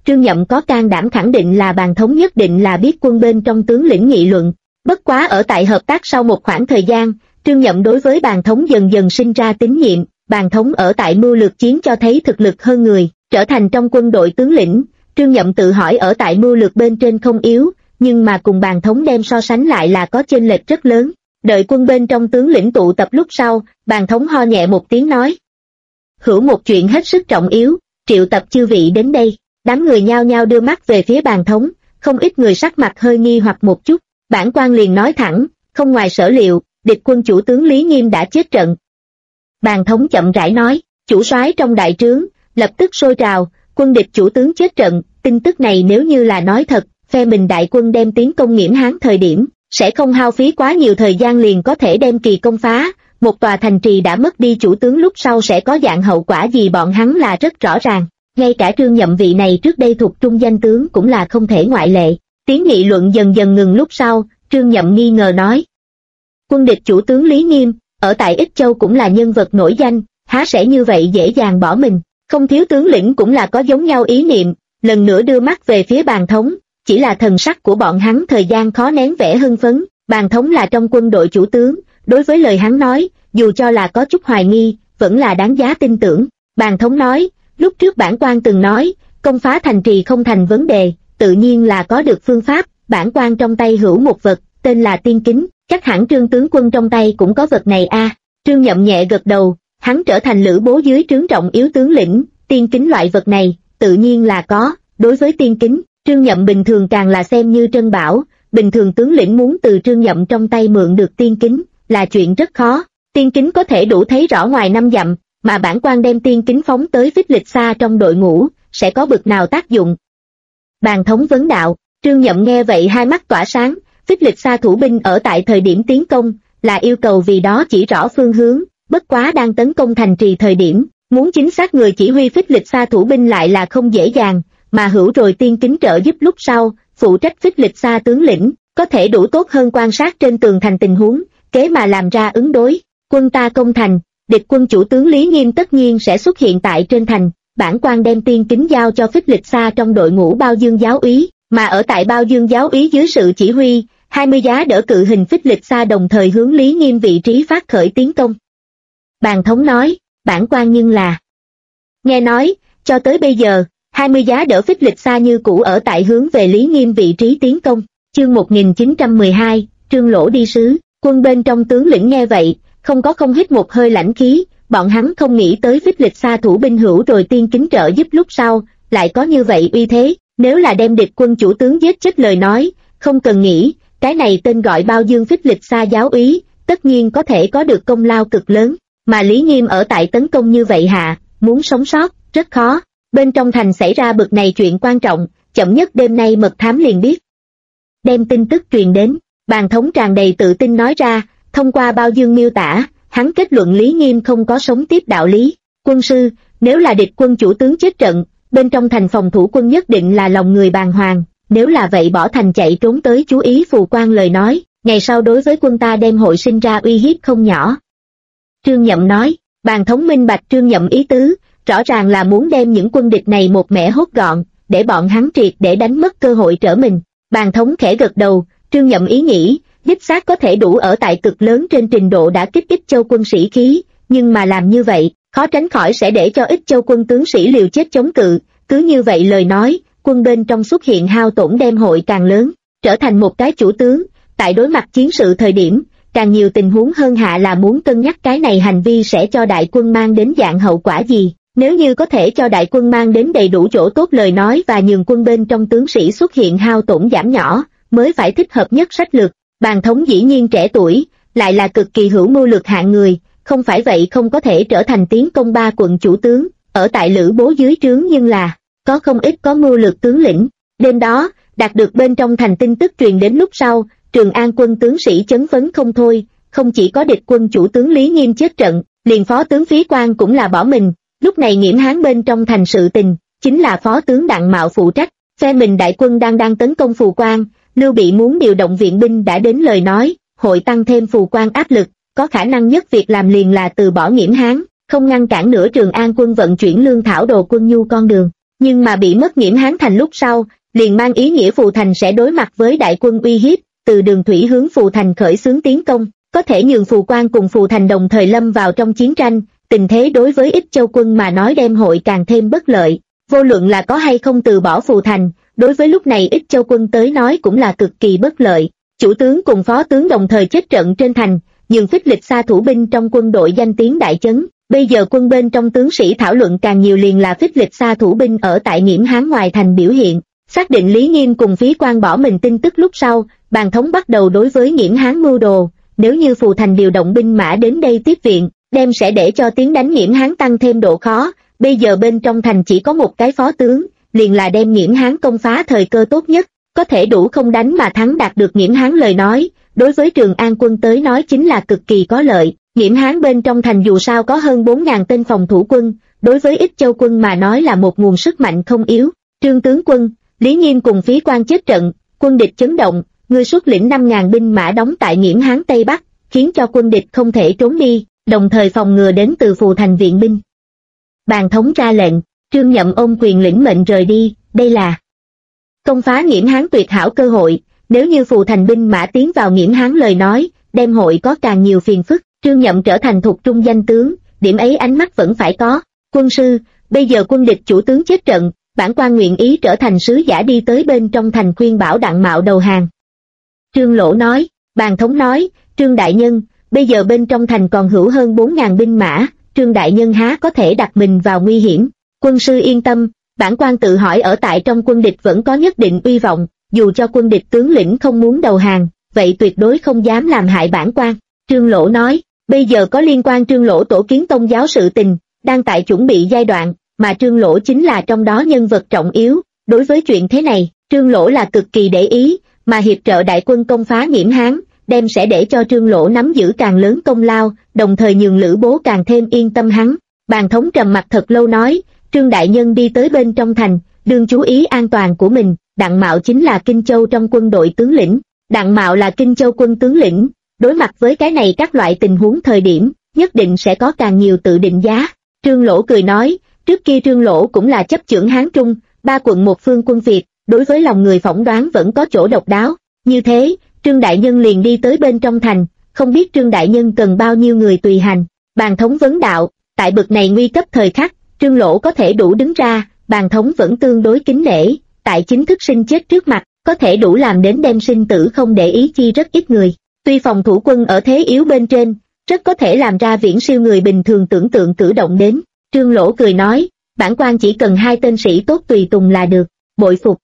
Speaker 1: Trương Nhậm có can đảm khẳng định là Bàn Thống nhất định là biết quân bên trong tướng lĩnh nghị luận. Bất quá ở tại hợp tác sau một khoảng thời gian, Trương Nhậm đối với Bàn Thống dần dần sinh ra tín nhiệm. Bàn Thống ở tại mưu lược chiến cho thấy thực lực hơn người, trở thành trong quân đội tướng lĩnh. Trương Nhậm tự hỏi ở tại mưu lược bên trên không yếu, nhưng mà cùng Bàn Thống đem so sánh lại là có chênh lệch rất lớn. Đợi quân bên trong tướng lĩnh tụ tập lúc sau, Bàn Thống ho nhẹ một tiếng nói: hữu một chuyện hết sức trọng yếu, triệu tập chư vị đến đây. Đám người nhao nhao đưa mắt về phía Bàn Thống, không ít người sắc mặt hơi nghi hoặc một chút. Bản quan liền nói thẳng, không ngoài sở liệu, địch quân chủ tướng Lý Nghiêm đã chết trận. Bàn Thống chậm rãi nói, chủ soái trong đại trướng lập tức sôi trào, quân địch chủ tướng chết trận. Tin tức này nếu như là nói thật, phe mình đại quân đem tiến công Nghiễm Hán thời điểm, sẽ không hao phí quá nhiều thời gian liền có thể đem kỳ công phá. Một tòa thành trì đã mất đi chủ tướng lúc sau sẽ có dạng hậu quả gì bọn hắn là rất rõ ràng. Ngay cả Trương Nhậm vị này trước đây thuộc trung danh tướng cũng là không thể ngoại lệ. Tiếng nghị luận dần dần ngừng lúc sau, Trương Nhậm nghi ngờ nói: quân địch chủ tướng Lý Nghiêm, ở tại Ích Châu cũng là nhân vật nổi danh, há sẽ như vậy dễ dàng bỏ mình? Không thiếu tướng lĩnh cũng là có giống nhau ý niệm, lần nữa đưa mắt về phía Bàn Thống, chỉ là thần sắc của bọn hắn thời gian khó nén vẻ hưng phấn. Bàn Thống là trong quân đội chủ tướng, đối với lời hắn nói, dù cho là có chút hoài nghi, vẫn là đáng giá tin tưởng. Bàn Thống nói, lúc trước bản quan từng nói, công phá thành trì không thành vấn đề, tự nhiên là có được phương pháp. Bản quan trong tay hữu một vật, tên là tiên kính, chắc hẳn Trương tướng quân trong tay cũng có vật này a. Trương Nhậm nhẹ gật đầu, hắn trở thành lữ bố dưới trướng trọng yếu tướng lĩnh, tiên kính loại vật này, tự nhiên là có. Đối với tiên kính, Trương Nhậm bình thường càng là xem như trân bảo, bình thường tướng lĩnh muốn từ Trương Nhậm trong tay mượn được tiên kính, là chuyện rất khó. Tiên kính có thể đủ thấy rõ ngoài 5 dặm, mà bản quan đem tiên kính phóng tới Phích Lịch Sa trong đội ngũ, sẽ có bực nào tác dụng? Bàn Thống vấn đạo. Trương Nhậm nghe vậy hai mắt tỏa sáng. Phích Lịch Sa thủ binh ở tại thời điểm tiến công, là yêu cầu vì đó chỉ rõ phương hướng, bất quá đang tấn công thành trì thời điểm, muốn chính xác người chỉ huy Phích Lịch Sa thủ binh lại là không dễ dàng, mà hữu rồi tiên kính trợ giúp lúc sau, phụ trách Phích Lịch Sa tướng lĩnh, có thể đủ tốt hơn quan sát trên tường thành tình huống, kế mà làm ra ứng đối. Quân ta công thành, địch quân chủ tướng Lý Nghiêm tất nhiên sẽ xuất hiện tại trên thành, bản quan đem tiên kính giao cho Phích Lịch Sa trong đội ngũ Bao Dương giáo úy, mà ở tại Bao Dương giáo úy dưới sự chỉ huy, 20 giá đỡ cự hình Phích Lịch Sa đồng thời hướng Lý Nghiêm vị trí phát khởi tiến công. Bàn Thống nói, bản quan nhưng là nghe nói, cho tới bây giờ, 20 giá đỡ Phích Lịch Sa như cũ ở tại hướng về Lý Nghiêm vị trí tiến công. Chương 1912, Trương Lỗ đi sứ. Quân bên trong tướng lĩnh nghe vậy, không hít một hơi lãnh khí, bọn hắn không nghĩ tới Phích Lịch Sa thủ binh hữu rồi tiên kính trợ giúp lúc sau, lại có như vậy uy thế. Nếu là đem địch quân chủ tướng giết chết lời nói, không cần nghĩ, cái này tên gọi Bao Dương Phích Lịch Sa giáo úy, tất nhiên có thể có được công lao cực lớn, mà Lý Nghiêm ở tại tấn công như vậy hạ, muốn sống sót, rất khó. Bên trong thành xảy ra bực này chuyện quan trọng, chậm nhất đêm nay mật thám liền biết. Đem tin tức truyền đến, Bàn Thống tràn đầy tự tin nói ra, thông qua Bao Dương miêu tả, hắn kết luận Lý Nghiêm không có sống tiếp đạo lý. Quân sư, nếu là địch quân chủ tướng chết trận, bên trong thành phòng thủ quân nhất định là lòng người bàng hoàng, nếu là vậy bỏ thành chạy trốn tới chú ý Phù Quan lời nói, ngày sau đối với quân ta đem hội sinh ra uy hiếp không nhỏ. Trương Nhậm nói, Bàn Thống minh bạch Trương Nhậm ý tứ, rõ ràng là muốn đem những quân địch này một mẻ hốt gọn, để bọn hắn triệt để đánh mất cơ hội trở mình. Bàn Thống khẽ gật đầu, Trương Nhậm ý nghĩ, đích xác có thể đủ ở tại cực lớn trên trình độ đã kích Ích Châu quân sĩ khí, nhưng mà làm như vậy, khó tránh khỏi sẽ để cho Ích Châu quân tướng sĩ liều chết chống cự, cứ như vậy lời nói, quân bên trong xuất hiện hao tổn đem hội càng lớn, trở thành một cái chủ tướng, tại đối mặt chiến sự thời điểm, càng nhiều tình huống hơn hạ là muốn cân nhắc cái này hành vi sẽ cho đại quân mang đến dạng hậu quả gì. Nếu như có thể cho đại quân mang đến đầy đủ chỗ tốt lời nói và nhường quân bên trong tướng sĩ xuất hiện hao tổn giảm nhỏ, mới phải thích hợp nhất sách lược. Bàn Thống dĩ nhiên trẻ tuổi, lại là cực kỳ hữu mưu lược hạng người, không phải vậy không có thể trở thành tiến công 3 quận chủ tướng, ở tại Lữ Bố dưới trướng nhưng là, có không ít có mưu lược tướng lĩnh. Đêm đó, đạt được bên trong thành tin tức truyền đến lúc sau, Trường An quân tướng sĩ chấn phấn không thôi, không chỉ có địch quân chủ tướng Lý Nghiêm chết trận, liền phó tướng Phí Quan cũng là bỏ mình. Lúc này Nghiễm Hán bên trong thành sự tình, chính là phó tướng Đặng Mạo phụ trách, phe mình đại quân đang tấn công Phù Quan, Lưu Bị muốn điều động viện binh đã đến lời nói, hội tăng thêm Phù Quan áp lực, có khả năng nhất việc làm liền là từ bỏ Nghiễm Hán, không ngăn cản nữa Trường An quân vận chuyển lương thảo đồ quân nhu con đường. nhưng mà bị mất Nghiễm Hán thành lúc sau, liền mang ý nghĩa Phù Thành sẽ đối mặt với đại quân uy hiếp, từ đường thủy hướng Phù Thành khởi xướng tiến công, có thể nhường Phù Quan cùng Phù Thành đồng thời lâm vào trong chiến tranh, tình thế đối với Ích Châu quân mà nói đem hội càng thêm bất lợi. Vô luận là có hay không từ bỏ Phù Thành, đối với lúc này Ích Châu quân tới nói cũng là cực kỳ bất lợi. Chủ tướng cùng phó tướng đồng thời chết trận trên thành, nhường Phích Lịch Sa thủ binh trong quân đội danh tiếng đại chấn. Bây giờ quân bên trong tướng sĩ thảo luận càng nhiều liền là Phích Lịch Sa thủ binh ở tại Nghiễm Hán ngoài thành biểu hiện. Xác định Lý Nghiêm cùng Phí Quan bỏ mình tin tức lúc sau, Bàn Thống bắt đầu đối với Nghiễm Hán mưu đồ, nếu như Phù Thành điều động binh mã đến đây tiếp viện, đem sẽ để cho tiến đánh Nghiễm Hán tăng thêm độ khó. Bây giờ bên trong thành chỉ có một cái phó tướng, liền là đem Nghiễm Hán công phá thời cơ tốt nhất, có thể đủ không đánh mà thắng đạt được Nghiễm Hán lời nói, đối với Trường An quân tới nói chính là cực kỳ có lợi. Nghiễm Hán bên trong thành dù sao có hơn 4.000 tên phòng thủ quân, đối với Ích Châu quân mà nói là một nguồn sức mạnh không yếu. Trương tướng quân, Lý Nghiêm cùng Phí Quan chết trận, quân địch chấn động, ngươi xuất lĩnh 5.000 binh mã đóng tại Nghiễm Hán Tây Bắc, khiến cho quân địch không thể trốn đi, đồng thời phòng ngừa đến từ Phù Thành viện binh. Bàn Thống ra lệnh, Trương Nhậm ôm quyền lĩnh mệnh rời đi, đây là công phá Nghiễm Hán tuyệt hảo cơ hội, nếu như Phù Thành binh mã tiến vào Nghiễm Hán lời nói, đem hội có càng nhiều phiền phức. Trương Nhậm trở thành thuộc trung danh tướng, điểm ấy ánh mắt vẫn phải có. Quân sư, bây giờ quân địch chủ tướng chết trận, bản quan nguyện ý trở thành sứ giả đi tới bên trong thành khuyên bảo Đặng Mạo đầu hàng. Trương Lỗ nói. Bàn Thống nói, Trương đại nhân, bây giờ bên trong thành còn hữu hơn 4.000 binh mã, Trương đại nhân há có thể đặt mình vào nguy hiểm. Quân sư yên tâm, bản quan tự hỏi ở tại trong quân địch vẫn có nhất định uy vọng, dù cho quân địch tướng lĩnh không muốn đầu hàng, vậy tuyệt đối không dám làm hại bản quan. Trương Lỗ nói, bây giờ có liên quan Trương Lỗ tổ kiến tôn giáo sự tình, đang tại chuẩn bị giai đoạn, mà Trương Lỗ chính là trong đó nhân vật trọng yếu. Đối với chuyện thế này, Trương Lỗ là cực kỳ để ý, mà hiệp trợ đại quân công phá Nghiễm Hán, đem sẽ để cho Trương Lỗ nắm giữ càng lớn công lao, đồng thời nhường Lữ Bố càng thêm yên tâm hắn. Bàn Thống trầm mặt thật lâu nói, Trương đại nhân đi tới bên trong thành, đương chú ý an toàn của mình. Đặng Mạo chính là Kinh Châu trong quân đội tướng lĩnh, Đặng Mạo là Kinh Châu quân tướng lĩnh, đối mặt với cái này các loại tình huống thời điểm, nhất định sẽ có càng nhiều tự định giá. Trương Lỗ cười nói, trước kia Trương Lỗ cũng là chấp chưởng Hán Trung, 3 quận một phương quân Việt, đối với lòng người phỏng đoán vẫn có chỗ độc đáo. Như thế, Trương đại nhân liền đi tới bên trong thành, không biết Trương đại nhân cần bao nhiêu người tùy hành. Bàn Thống vấn đạo, tại bực này nguy cấp thời khắc, Trương Lỗ có thể đủ đứng ra, Bàn Thống vẫn tương đối kính nể, tại chính thức sinh chết trước mặt, có thể đủ làm đến đem sinh tử không để ý chi rất ít người. Tuy phòng thủ quân ở thế yếu bên trên, rất có thể làm ra viễn siêu người bình thường tưởng tượng cử động đến. Trương Lỗ cười nói, bản quan chỉ cần 2 tên sĩ tốt tùy tùng là được, bội phục.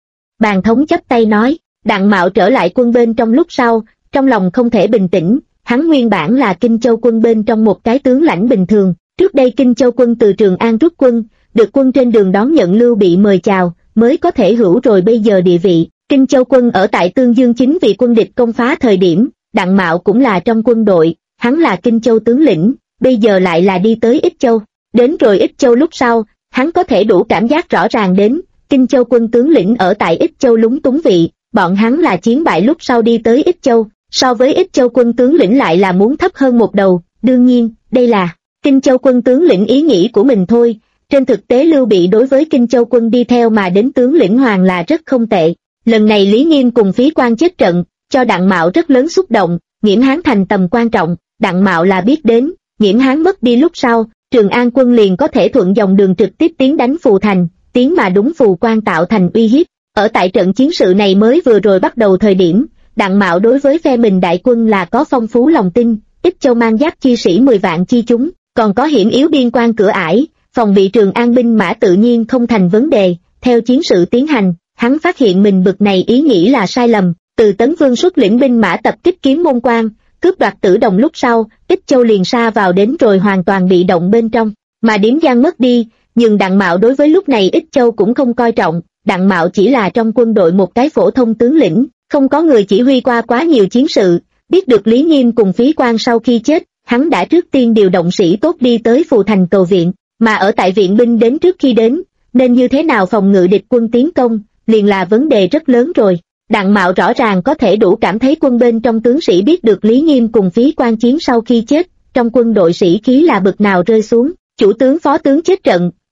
Speaker 1: Bàn Thống chắp tay nói, Đặng Mạo trở lại quân bên trong lúc sau, trong lòng không thể bình tĩnh, hắn nguyên bản là Kinh Châu quân bên trong một cái tướng lãnh bình thường, trước đây Kinh Châu quân từ Trường An rút quân, được quân trên đường đón nhận Lưu Bị mời chào, mới có thể hữu rồi bây giờ địa vị. Kinh Châu quân ở tại Tương Dương chính vì quân địch công phá thời điểm, Đặng Mạo cũng là trong quân đội, hắn là Kinh Châu tướng lĩnh, bây giờ lại là đi tới Ích Châu. Đến rồi Ích Châu lúc sau, hắn có thể đủ cảm giác rõ ràng đến, Kinh Châu quân tướng lĩnh ở tại Ích Châu lúng túng vị, bọn hắn là chiến bại lúc sau đi tới Ích Châu, so với Ích Châu quân tướng lĩnh lại là muốn thấp hơn một đầu. Đương nhiên, đây là Kinh Châu quân tướng lĩnh ý nghĩ của mình thôi, trên thực tế Lưu Bị đối với Kinh Châu quân đi theo mà đến tướng lĩnh Hoàng là rất không tệ. Lần này Lý Nghiêm cùng Phí Quan chết trận, cho Đặng Mạo rất lớn xúc động, Nghiễm Hán thành tầm quan trọng, Đặng Mạo là biết đến, Nghiễm Hán mất đi lúc sau, Trường An quân liền có thể thuận dòng đường trực tiếp tiến đánh Phù Thành, tiến mà đúng Phù Quan tạo thành uy hiếp. Ở tại trận chiến sự này mới vừa rồi bắt đầu thời điểm, Đặng Mạo đối với phe mình đại quân là có phong phú lòng tin, Ích Châu mang giáp chi sĩ 10 vạn chi chúng, còn có hiểm yếu biên quan cửa ải, phòng bị Trường An binh mã tự nhiên không thành vấn đề. Theo chiến sự tiến hành, hắn phát hiện mình bực này ý nghĩ là sai lầm, từ Tấn Vương xuất lĩnh binh mã tập kích Kiếm Môn Quan, cướp đoạt Tử Đồng lúc sau, Ích Châu liền sa vào đến rồi hoàn toàn bị động bên trong, mà Điếm Giang mất đi, nhưng Đặng Mạo đối với lúc này Ích Châu cũng không coi trọng. Đặng Mạo chỉ là trong quân đội một cái phổ thông tướng lĩnh, không có người chỉ huy qua quá nhiều chiến sự, biết được Lý Nghiêm cùng Phí Quan sau khi chết, hắn đã trước tiên điều động sĩ tốt đi tới Phù Thành cầu viện, mà ở tại viện binh đến trước khi đến, nên như thế nào phòng ngự địch quân tiến công, liền là vấn đề rất lớn rồi. Đặng Mạo rõ ràng có thể đủ cảm thấy quân bên trong tướng sĩ biết được Lý Nghiêm cùng Phí Quan chiến sau khi chết, trong quân đội sĩ khí là bực nào rơi xuống, chủ tướng phó tướng chết trận,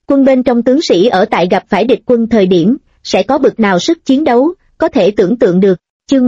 Speaker 1: quân bên trong tướng sĩ ở tại gặp phải địch quân thời điểm, sẽ có bực nào sức chiến đấu, có thể tưởng tượng được. Chương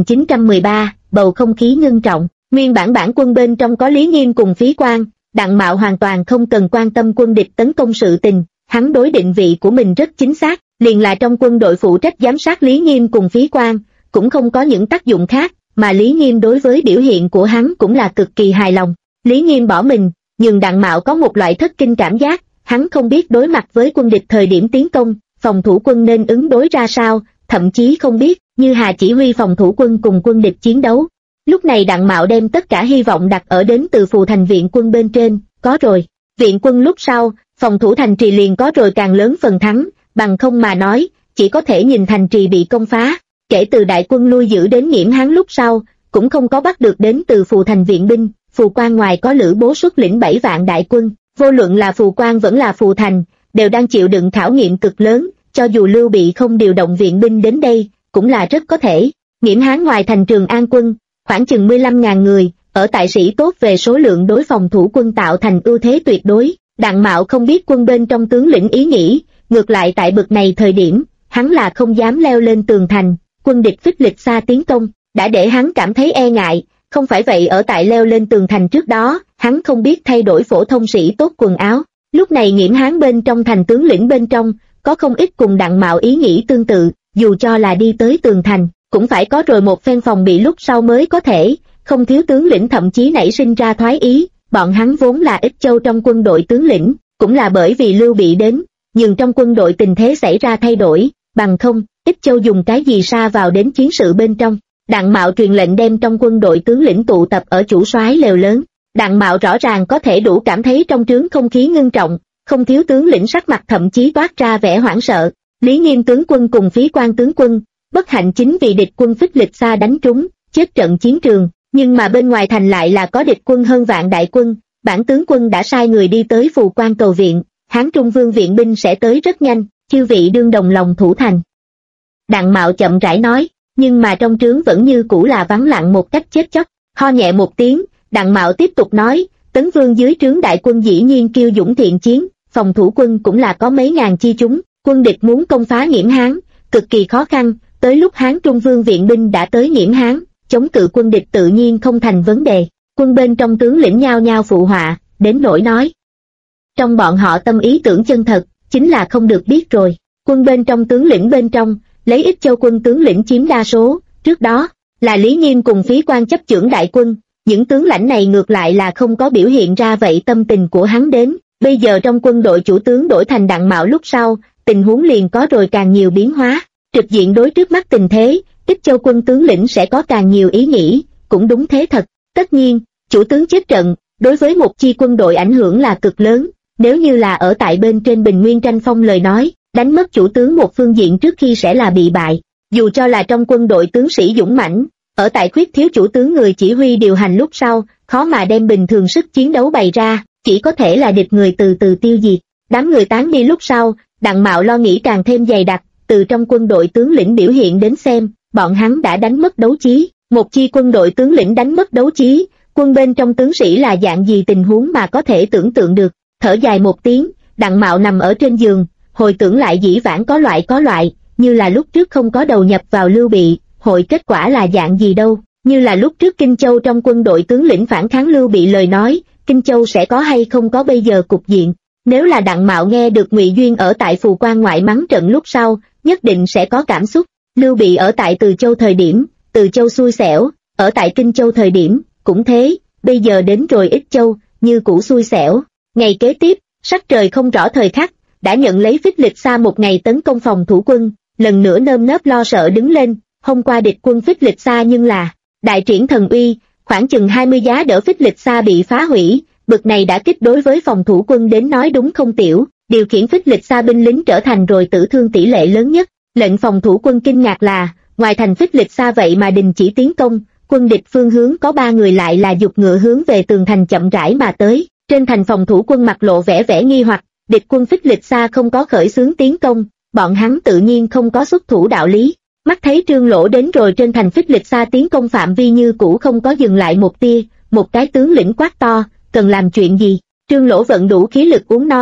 Speaker 1: 1913, bầu không khí ngưng trọng, nguyên bản quân bên trong có Lý Nghiêm cùng Phí Quang, Đặng Mạo hoàn toàn không cần quan tâm quân địch tấn công sự tình, hắn đối định vị của mình rất chính xác, liền là trong quân đội phụ trách giám sát Lý Nghiêm cùng Phí Quang, cũng không có những tác dụng khác, mà Lý Nghiêm đối với biểu hiện của hắn cũng là cực kỳ hài lòng. Lý Nghiêm bỏ mình, nhưng Đặng Mạo có một loại thất kinh cảm giác, hắn không biết đối mặt với quân địch thời điểm tiến công, phòng thủ quân nên ứng đối ra sao, thậm chí không biết Như Hà chỉ huy phòng thủ quân cùng quân địch chiến đấu. Lúc này Đặng Mạo đem tất cả hy vọng đặt ở đến từ Phù Thành viện quân bên trên, có rồi viện quân lúc sau, phòng thủ thành trì liền có rồi càng lớn phần thắng, bằng không mà nói, chỉ có thể nhìn thành trì bị công phá. Kể từ đại quân lui giữ đến Nghiễm Hán lúc sau, cũng không có bắt được đến từ Phù Thành viện binh. Phù Quan ngoài có Lữ Bố xuất lĩnh 7 vạn đại quân, vô luận là Phù Quan vẫn là Phù Thành, đều đang chịu đựng khảo nghiệm cực lớn, cho dù Lưu Bị không điều động viện binh đến đây, cũng là rất có thể. Nghiễm Hán ngoài thành Trường An quân, khoảng chừng 15.000 người, ở tại sĩ tốt về số lượng đối phòng thủ quân tạo thành ưu thế tuyệt đối. Đặng Mạo không biết quân bên trong tướng lĩnh ý nghĩ, ngược lại tại bực này thời điểm, hắn là không dám leo lên tường thành, quân địch phích lịch xa tiến công, đã để hắn cảm thấy e ngại, không phải vậy ở tại leo lên tường thành trước đó, hắn không biết thay đổi phổ thông sĩ tốt quần áo. Lúc này Nghiễm Hán bên trong thành tướng lĩnh bên trong, có không ít cùng Đặng Mạo ý nghĩ tương tự, dù cho là đi tới tường thành, cũng phải có rồi một phen phòng bị lúc sau mới có thể, không thiếu tướng lĩnh thậm chí nảy sinh ra thoái ý, bọn hắn vốn là Ích Châu trong quân đội tướng lĩnh, cũng là bởi vì Lưu Bị đến, nhưng trong quân đội tình thế xảy ra thay đổi, bằng không, Ích Châu dùng cái gì sa vào đến chiến sự bên trong. Đặng Mạo truyền lệnh đem trong quân đội tướng lĩnh tụ tập ở chủ soái lều lớn. Đặng Mạo rõ ràng có thể đủ cảm thấy trong trướng không khí ngưng trọng, không thiếu tướng lĩnh sắc mặt thậm chí toát ra vẻ hoảng sợ. Lý Nghiêm tướng quân cùng Phí Quan tướng quân, bất hạnh chính vì địch quân phích lịch xa đánh trúng, chết trận chiến trường, nhưng mà bên ngoài thành lại là có địch quân hơn vạn đại quân, bản tướng quân đã sai người đi tới Phù Quan cầu viện, Hán Trung Vương viện binh sẽ tới rất nhanh, chư vị đương đồng lòng thủ thành. Đặng Mạo chậm rãi nói, nhưng mà trong trướng vẫn như cũ là vắng lặng một cách chết chóc. Ho nhẹ một tiếng, Đặng Mạo tiếp tục nói, Tấn Vương dưới trướng đại quân dĩ nhiên kiêu dũng thiện chiến, phòng thủ quân cũng là có mấy ngàn chi chúng, quân địch muốn công phá Nghiễm Hán, cực kỳ khó khăn, tới lúc Hán Trung Vương viện binh đã tới Nghiễm Hán, chống cự quân địch tự nhiên không thành vấn đề. Quân bên trong tướng lĩnh nhao nhao phụ họa, đến nỗi nói. Trong bọn họ tâm ý tưởng chân thật, chính là không được biết rồi. Quân bên trong tướng lĩnh bên trong, lấy Ích Châu quân tướng lĩnh chiếm đa số, trước đó, là Lý Nghiêm cùng Phí Quan chấp chưởng đại quân, những tướng lãnh này ngược lại là không có biểu hiện ra vậy tâm tình của hắn đến. Bây giờ trong quân đội chủ tướng đổi thành Đặng Mạo lúc sau, tình huống liền có rồi càng nhiều biến hóa, trực diện đối trước mắt tình thế, Ích Châu quân tướng lĩnh sẽ có càng nhiều ý nghĩ, cũng đúng thế thật. Tất nhiên, chủ tướng chết trận, đối với một chi quân đội ảnh hưởng là cực lớn, nếu như là ở tại bên trên Bình Nguyên tranh phong lời nói, đánh mất chủ tướng một phương diện trước khi sẽ là bị bại. Dù cho là trong quân đội tướng sĩ dũng mãnh, ở tại khuyết thiếu chủ tướng người chỉ huy điều hành lúc sau, khó mà đem bình thường sức chiến đấu bày ra, chỉ có thể là địch người từ từ tiêu diệt. Đám người tán đi lúc sau, Đặng Mạo lo nghĩ càng thêm dày đặc, từ trong quân đội tướng lĩnh biểu hiện đến xem, bọn hắn đã đánh mất đấu trí. Một chi quân đội tướng lĩnh đánh mất đấu trí, quân bên trong tướng sĩ là dạng gì tình huống mà có thể tưởng tượng được. Thở dài một tiếng, Đặng Mạo nằm ở trên giường, hồi tưởng lại dĩ vãng có loại, như là lúc trước không có đầu nhập vào Lưu Bị, hội kết quả là dạng gì đâu, như là lúc trước Kinh Châu trong quân đội tướng lĩnh phản kháng Lưu Bị lời nói, Kinh Châu sẽ có hay không có bây giờ cục diện. Nếu là Đặng Mạo nghe được Ngụy Duyên ở tại Phù Quan ngoại mắng trận lúc sau, nhất định sẽ có cảm xúc. Lưu Bị ở tại Từ Châu thời điểm, Từ Châu xui xẻo, ở tại Kinh Châu thời điểm, cũng thế, bây giờ đến rồi Ích Châu, như cũ xui xẻo. Ngày kế tiếp, sắc trời không rõ thời khắc, đã nhận lấy phích lịch xa một ngày tấn công phòng thủ quân, lần nữa nơm nớp lo sợ đứng lên. Hôm qua địch quân phích lịch xa nhưng là đại triển thần uy, khoảng chừng 20 giá đỡ phích lịch xa bị phá hủy, bực này đã kích đối với phòng thủ quân đến nói đúng không tiểu, điều khiển phích lịch xa binh lính trở thành rồi tử thương tỷ lệ lớn nhất. Lệnh phòng thủ quân kinh ngạc là, ngoài thành phích lịch xa vậy mà đình chỉ tiến công, quân địch phương hướng có 3 người lại là giục ngựa hướng về tường thành chậm rãi mà tới. Trên thành phòng thủ quân mặt lộ vẻ nghi hoặc, địch quân phích lịch xa không có khởi xướng tiến công, bọn hắn tự nhiên không có xuất thủ đạo lý. Mắt thấy Trương Lỗ đến rồi trên thành phích lịch xa tiến công phạm vi như cũ không có dừng lại một tia, một cái tướng lĩnh quát to, cần làm chuyện gì? Trương Lỗ vận đủ khí lực uống nói,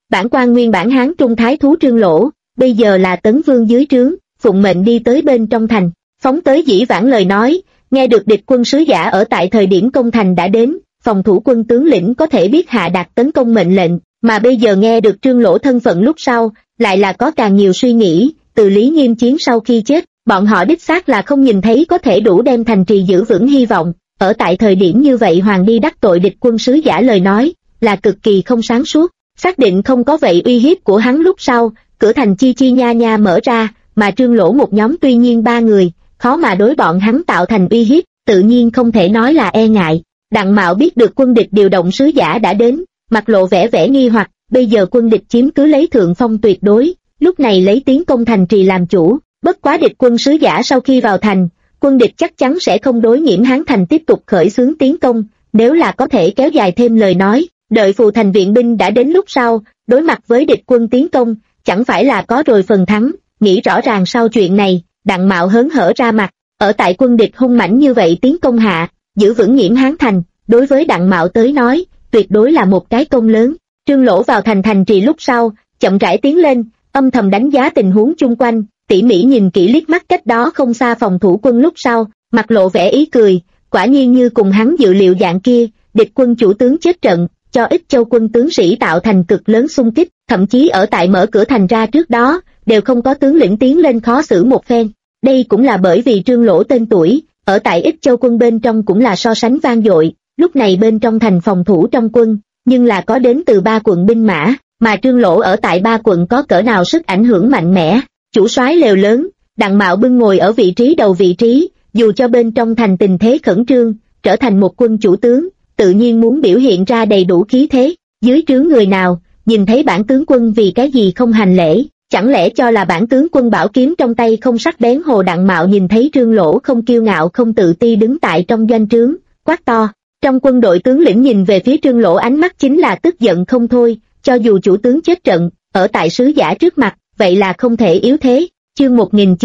Speaker 1: bản quan nguyên bản Hán Trung Thái thú Trương Lỗ, bây giờ là Tấn Vương dưới trướng, phụng mệnh đi tới bên trong thành, phóng tới dĩ vãng lời nói, nghe được địch quân sứ giả ở tại thời điểm công thành đã đến, phòng thủ quân tướng lĩnh có thể biết hạ đạt tấn công mệnh lệnh, mà bây giờ nghe được Trương Lỗ thân phận lúc sau, lại là có càng nhiều suy nghĩ, từ Lý Nghiêm chiến sau khi chết, bọn họ đích xác là không nhìn thấy có thể đủ đem thành trì giữ vững hy vọng, ở tại thời điểm như vậy hoàng đi đắc tội địch quân sứ giả lời nói, là cực kỳ không sáng suốt, xác định không có vậy uy hiếp của hắn lúc sau, cửa thành chi chi nha nha mở ra, mà Trương Lỗ một nhóm tuy nhiên 3 người, khó mà đối bọn hắn tạo thành uy hiếp, tự nhiên không thể nói là e ngại. Đặng Mạo biết được quân địch điều động sứ giả đã đến, mặt lộ vẻ vẻ nghi hoặc, bây giờ quân địch chiếm cứ lấy thượng phong tuyệt đối, lúc này lấy tiến công thành trì làm chủ, bất quá địch quân sứ giả sau khi vào thành, quân địch chắc chắn sẽ không đối Nghiễm Hán thành tiếp tục khởi xướng tiến công, nếu là có thể kéo dài thêm lời nói, đợi phù thành viện binh đã đến lúc sau, đối mặt với địch quân tiến công, chẳng phải là có rồi phần thắng, nghĩ rõ ràng sau chuyện này, Đặng Mạo hớn hở ra mặt, ở tại quân địch hung mãnh như vậy tiến công hạ, giữ vững Nghiễm Hán thành, đối với Đặng Mạo tới nói, tuyệt đối là một cái công lớn. Trương Lỗ vào thành trì lúc sau, chậm rãi tiến lên, âm thầm đánh giá tình huống chung quanh, tỉ mỉ nhìn kỹ liếc mắt cách đó không xa phòng thủ quân lúc sau, mặt lộ vẻ ý cười, quả nhiên như cùng hắn dự liệu dạng kia, địch quân chủ tướng chết trận, cho ít châu quân tướng sĩ tạo thành cực lớn xung kích, thậm chí ở tại mở cửa thành ra trước đó, đều không có tướng lĩnh tiến lên khó xử một phen. Đây cũng là bởi vì Trương Lỗ tên tuổi, ở tại ít châu quân bên trong cũng là so sánh vang dội, lúc này bên trong thành phòng thủ trong quân, nhưng là có đến từ 3 quận binh mã, mà Trương Lỗ ở tại 3 quận có cỡ nào sức ảnh hưởng mạnh mẽ, chủ soái lều lớn, Đặng Mạo bưng ngồi ở vị trí đầu vị trí, dù cho bên trong thành tình thế khẩn trương, trở thành một quân chủ tướng, tự nhiên muốn biểu hiện ra đầy đủ khí thế, dưới trướng người nào, nhìn thấy bản tướng quân vì cái gì không hành lễ, chẳng lẽ cho là bản tướng quân bảo kiếm trong tay không sắc bén Hồ Đặng Mạo nhìn thấy Trương Lỗ không kiêu ngạo không tự ti đứng tại trong doanh trướng, quát to, trong quân đội tướng lĩnh nhìn về phía Trương Lỗ ánh mắt chính là tức giận không thôi, cho dù chủ tướng chết trận, ở tại sứ giả trước mặt, vậy là không thể yếu thế, chương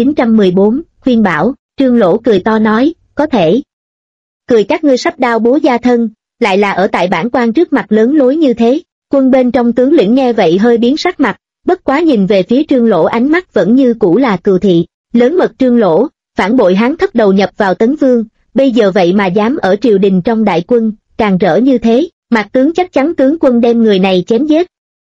Speaker 1: 1914, khuyên bảo, Trương Lỗ cười to nói, có thể. Cười các ngươi sắp đao bố gia thân, lại là ở tại bản quan trước mặt lớn lối như thế, quân bên trong tướng lĩnh nghe vậy hơi biến sắc mặt, bất quá nhìn về phía Trương Lỗ ánh mắt vẫn như cũ là cừu thị, lớn mật Trương Lỗ, phản bội Hán thất đầu nhập vào Tấn Vương, bây giờ vậy mà dám ở triều đình trong đại quân, càng rỡ như thế, Mạc tướng chắc chắn tướng quân đem người này chém giết.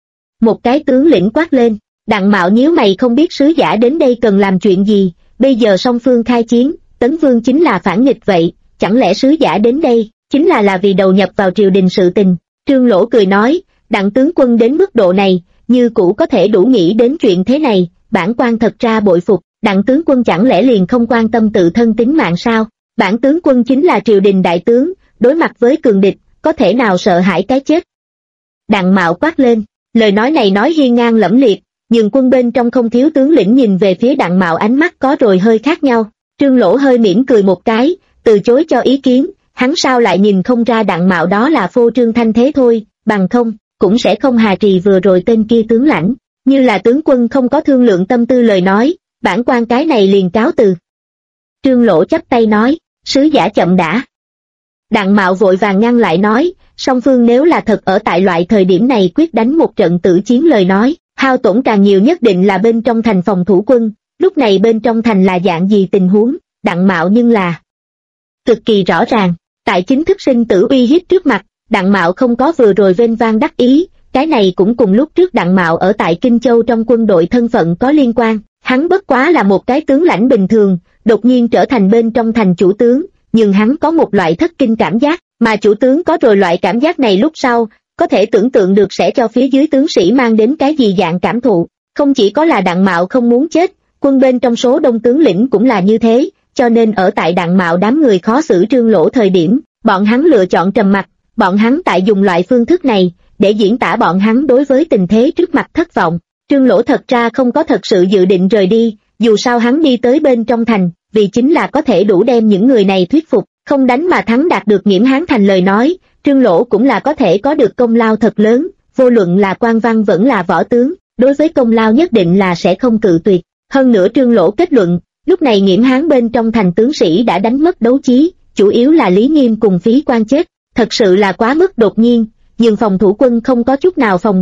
Speaker 1: Một cái tướng lĩnh quát lên, Đặng Mạo nhíu mày không biết sứ giả đến đây cần làm chuyện gì, bây giờ song phương khai chiến, Tấn Vương chính là phản nghịch vậy, chẳng lẽ sứ giả đến đây, chính là vì đầu nhập vào triều đình sự tình. Trương Lỗ cười nói, Đặng tướng quân đến mức độ này, như cũ có thể đủ nghĩ đến chuyện thế này, bản quan thật ra bội phục, Đặng tướng quân chẳng lẽ liền không quan tâm tự thân tính mạng sao, bản tướng quân chính là triều đình đại tướng, đối mặt với cường địch, có thể nào sợ hãi cái chết. Đặng Mạo quát lên, lời nói này nói hiên ngang lẫm liệt, nhưng quân bên trong không thiếu tướng lĩnh nhìn về phía Đặng Mạo ánh mắt có rồi hơi khác nhau, Trương Lỗ hơi mỉm cười một cái, từ chối cho ý kiến, hắn sao lại nhìn không ra Đặng Mạo đó là phô trương thanh thế thôi, bằng không, cũng sẽ không hà trì vừa rồi tên kia tướng lãnh, như là tướng quân không có thương lượng tâm tư lời nói, bản quan cái này liền cáo từ. Trương Lỗ chắp tay nói, sứ giả chậm đã. Đặng Mạo vội vàng ngăn lại nói, song phương nếu là thật ở tại loại thời điểm này quyết đánh một trận tử chiến lời nói, hao tổn càng nhiều nhất định là bên trong thành phòng thủ quân, lúc này bên trong thành là dạng gì tình huống, Đặng Mạo nhưng là cực kỳ rõ ràng, tại chính thức sinh tử uy hiếp trước mặt, Đặng Mạo không có vừa rồi vênh vang đắc ý, cái này cũng cùng lúc trước Đặng Mạo ở tại Kinh Châu trong quân đội thân phận có liên quan, hắn bất quá là một cái tướng lãnh bình thường, đột nhiên trở thành bên trong thành chủ tướng, nhưng hắn có một loại thất kinh cảm giác, mà chủ tướng có rồi loại cảm giác này lúc sau, có thể tưởng tượng được sẽ cho phía dưới tướng sĩ mang đến cái gì dạng cảm thụ, không chỉ có là Đặng Mạo không muốn chết, quân bên trong số đông tướng lĩnh cũng là như thế, cho nên ở tại Đặng Mạo đám người khó xử Trương Lỗ thời điểm, bọn hắn lựa chọn trầm mặc, bọn hắn tại dùng loại phương thức này, để diễn tả bọn hắn đối với tình thế trước mặt thất vọng. Trương Lỗ thật ra không có thật sự dự định rời đi, dù sao hắn đi tới bên trong thành, vì chính là có thể đủ đem những người này thuyết phục, không đánh mà thắng đạt được Nghiễm Hán thành lời nói, Trương Lỗ cũng là có thể có được công lao thật lớn, vô luận là quan văn vẫn là võ tướng, đối với công lao nhất định là sẽ không cự tuyệt. Hơn nữa Trương Lỗ kết luận, lúc này Nghiễm Hán bên trong thành tướng sĩ đã đánh mất đấu trí, chủ yếu là Lý Nghiêm cùng Phí Quan chết, thật sự là quá mức đột nhiên, nhưng phòng thủ quân không có chút nào phòng bị,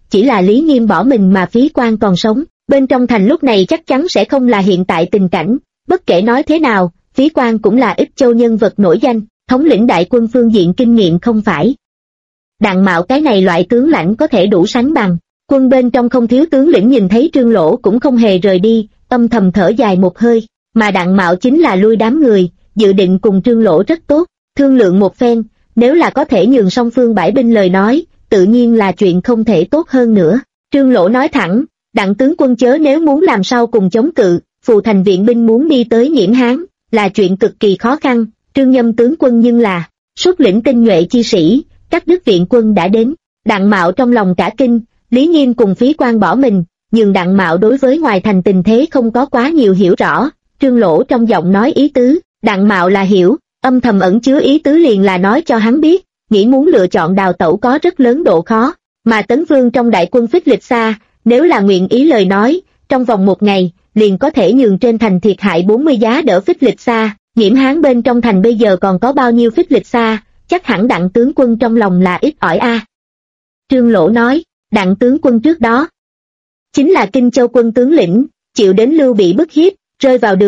Speaker 1: chỉ là Lý Nghiêm bỏ mình mà Phí Quan còn sống. Bên trong thành lúc này chắc chắn sẽ không là hiện tại tình cảnh, bất kể nói thế nào, Phí Quan cũng là Ích Châu nhân vật nổi danh, thống lĩnh đại quân phương diện kinh nghiệm không phải Đặng Mạo cái này loại tướng lãnh có thể đủ sánh bằng. Quân bên trong không thiếu tướng lĩnh nhìn thấy Trương Lỗ cũng không hề rời đi, âm thầm thở dài một hơi, mà Đặng Mạo chính là lui đám người, dự định cùng Trương Lỗ rất tốt, thương lượng một phen, nếu là có thể nhường song phương bãi binh lời nói, tự nhiên là chuyện không thể tốt hơn nữa. Trương Lỗ nói thẳng, Đặng tướng quân chớ nếu muốn làm sao cùng chống cự, phù thành viện binh muốn đi tới Nhiễm Hán, là chuyện cực kỳ khó khăn, Trương Nhâm tướng quân nhưng là xuất lĩnh tinh nhuệ chi sĩ, các đức viện quân đã đến. Đặng Mạo trong lòng cả kinh, Lý Nghiêm cùng Phí Quan bỏ mình, nhưng Đặng Mạo đối với ngoài thành tình thế không có quá nhiều hiểu rõ. Trương Lỗ trong giọng nói ý tứ, Đặng Mạo là hiểu, âm thầm ẩn chứa ý tứ liền là nói cho hắn biết, nghĩ muốn lựa chọn đào tẩu có rất lớn độ khó, mà Tấn Vương trong đại quân Phích Lịch Sa, nếu là nguyện ý lời nói, trong vòng một ngày, liền có thể nhường trên thành thiệt hại 40 giá đỡ Phích Lịch Sa. Nhiễm Hán bên trong thành bây giờ còn có bao nhiêu Phích Lịch Sa, chắc hẳn Đặng tướng quân trong lòng là ít ỏi a. Trương Lỗ nói, Đặng tướng quân trước đó chính là Kinh Châu quân tướng lĩnh, chịu đến Lưu Bị bức hiếp, rơi vào đường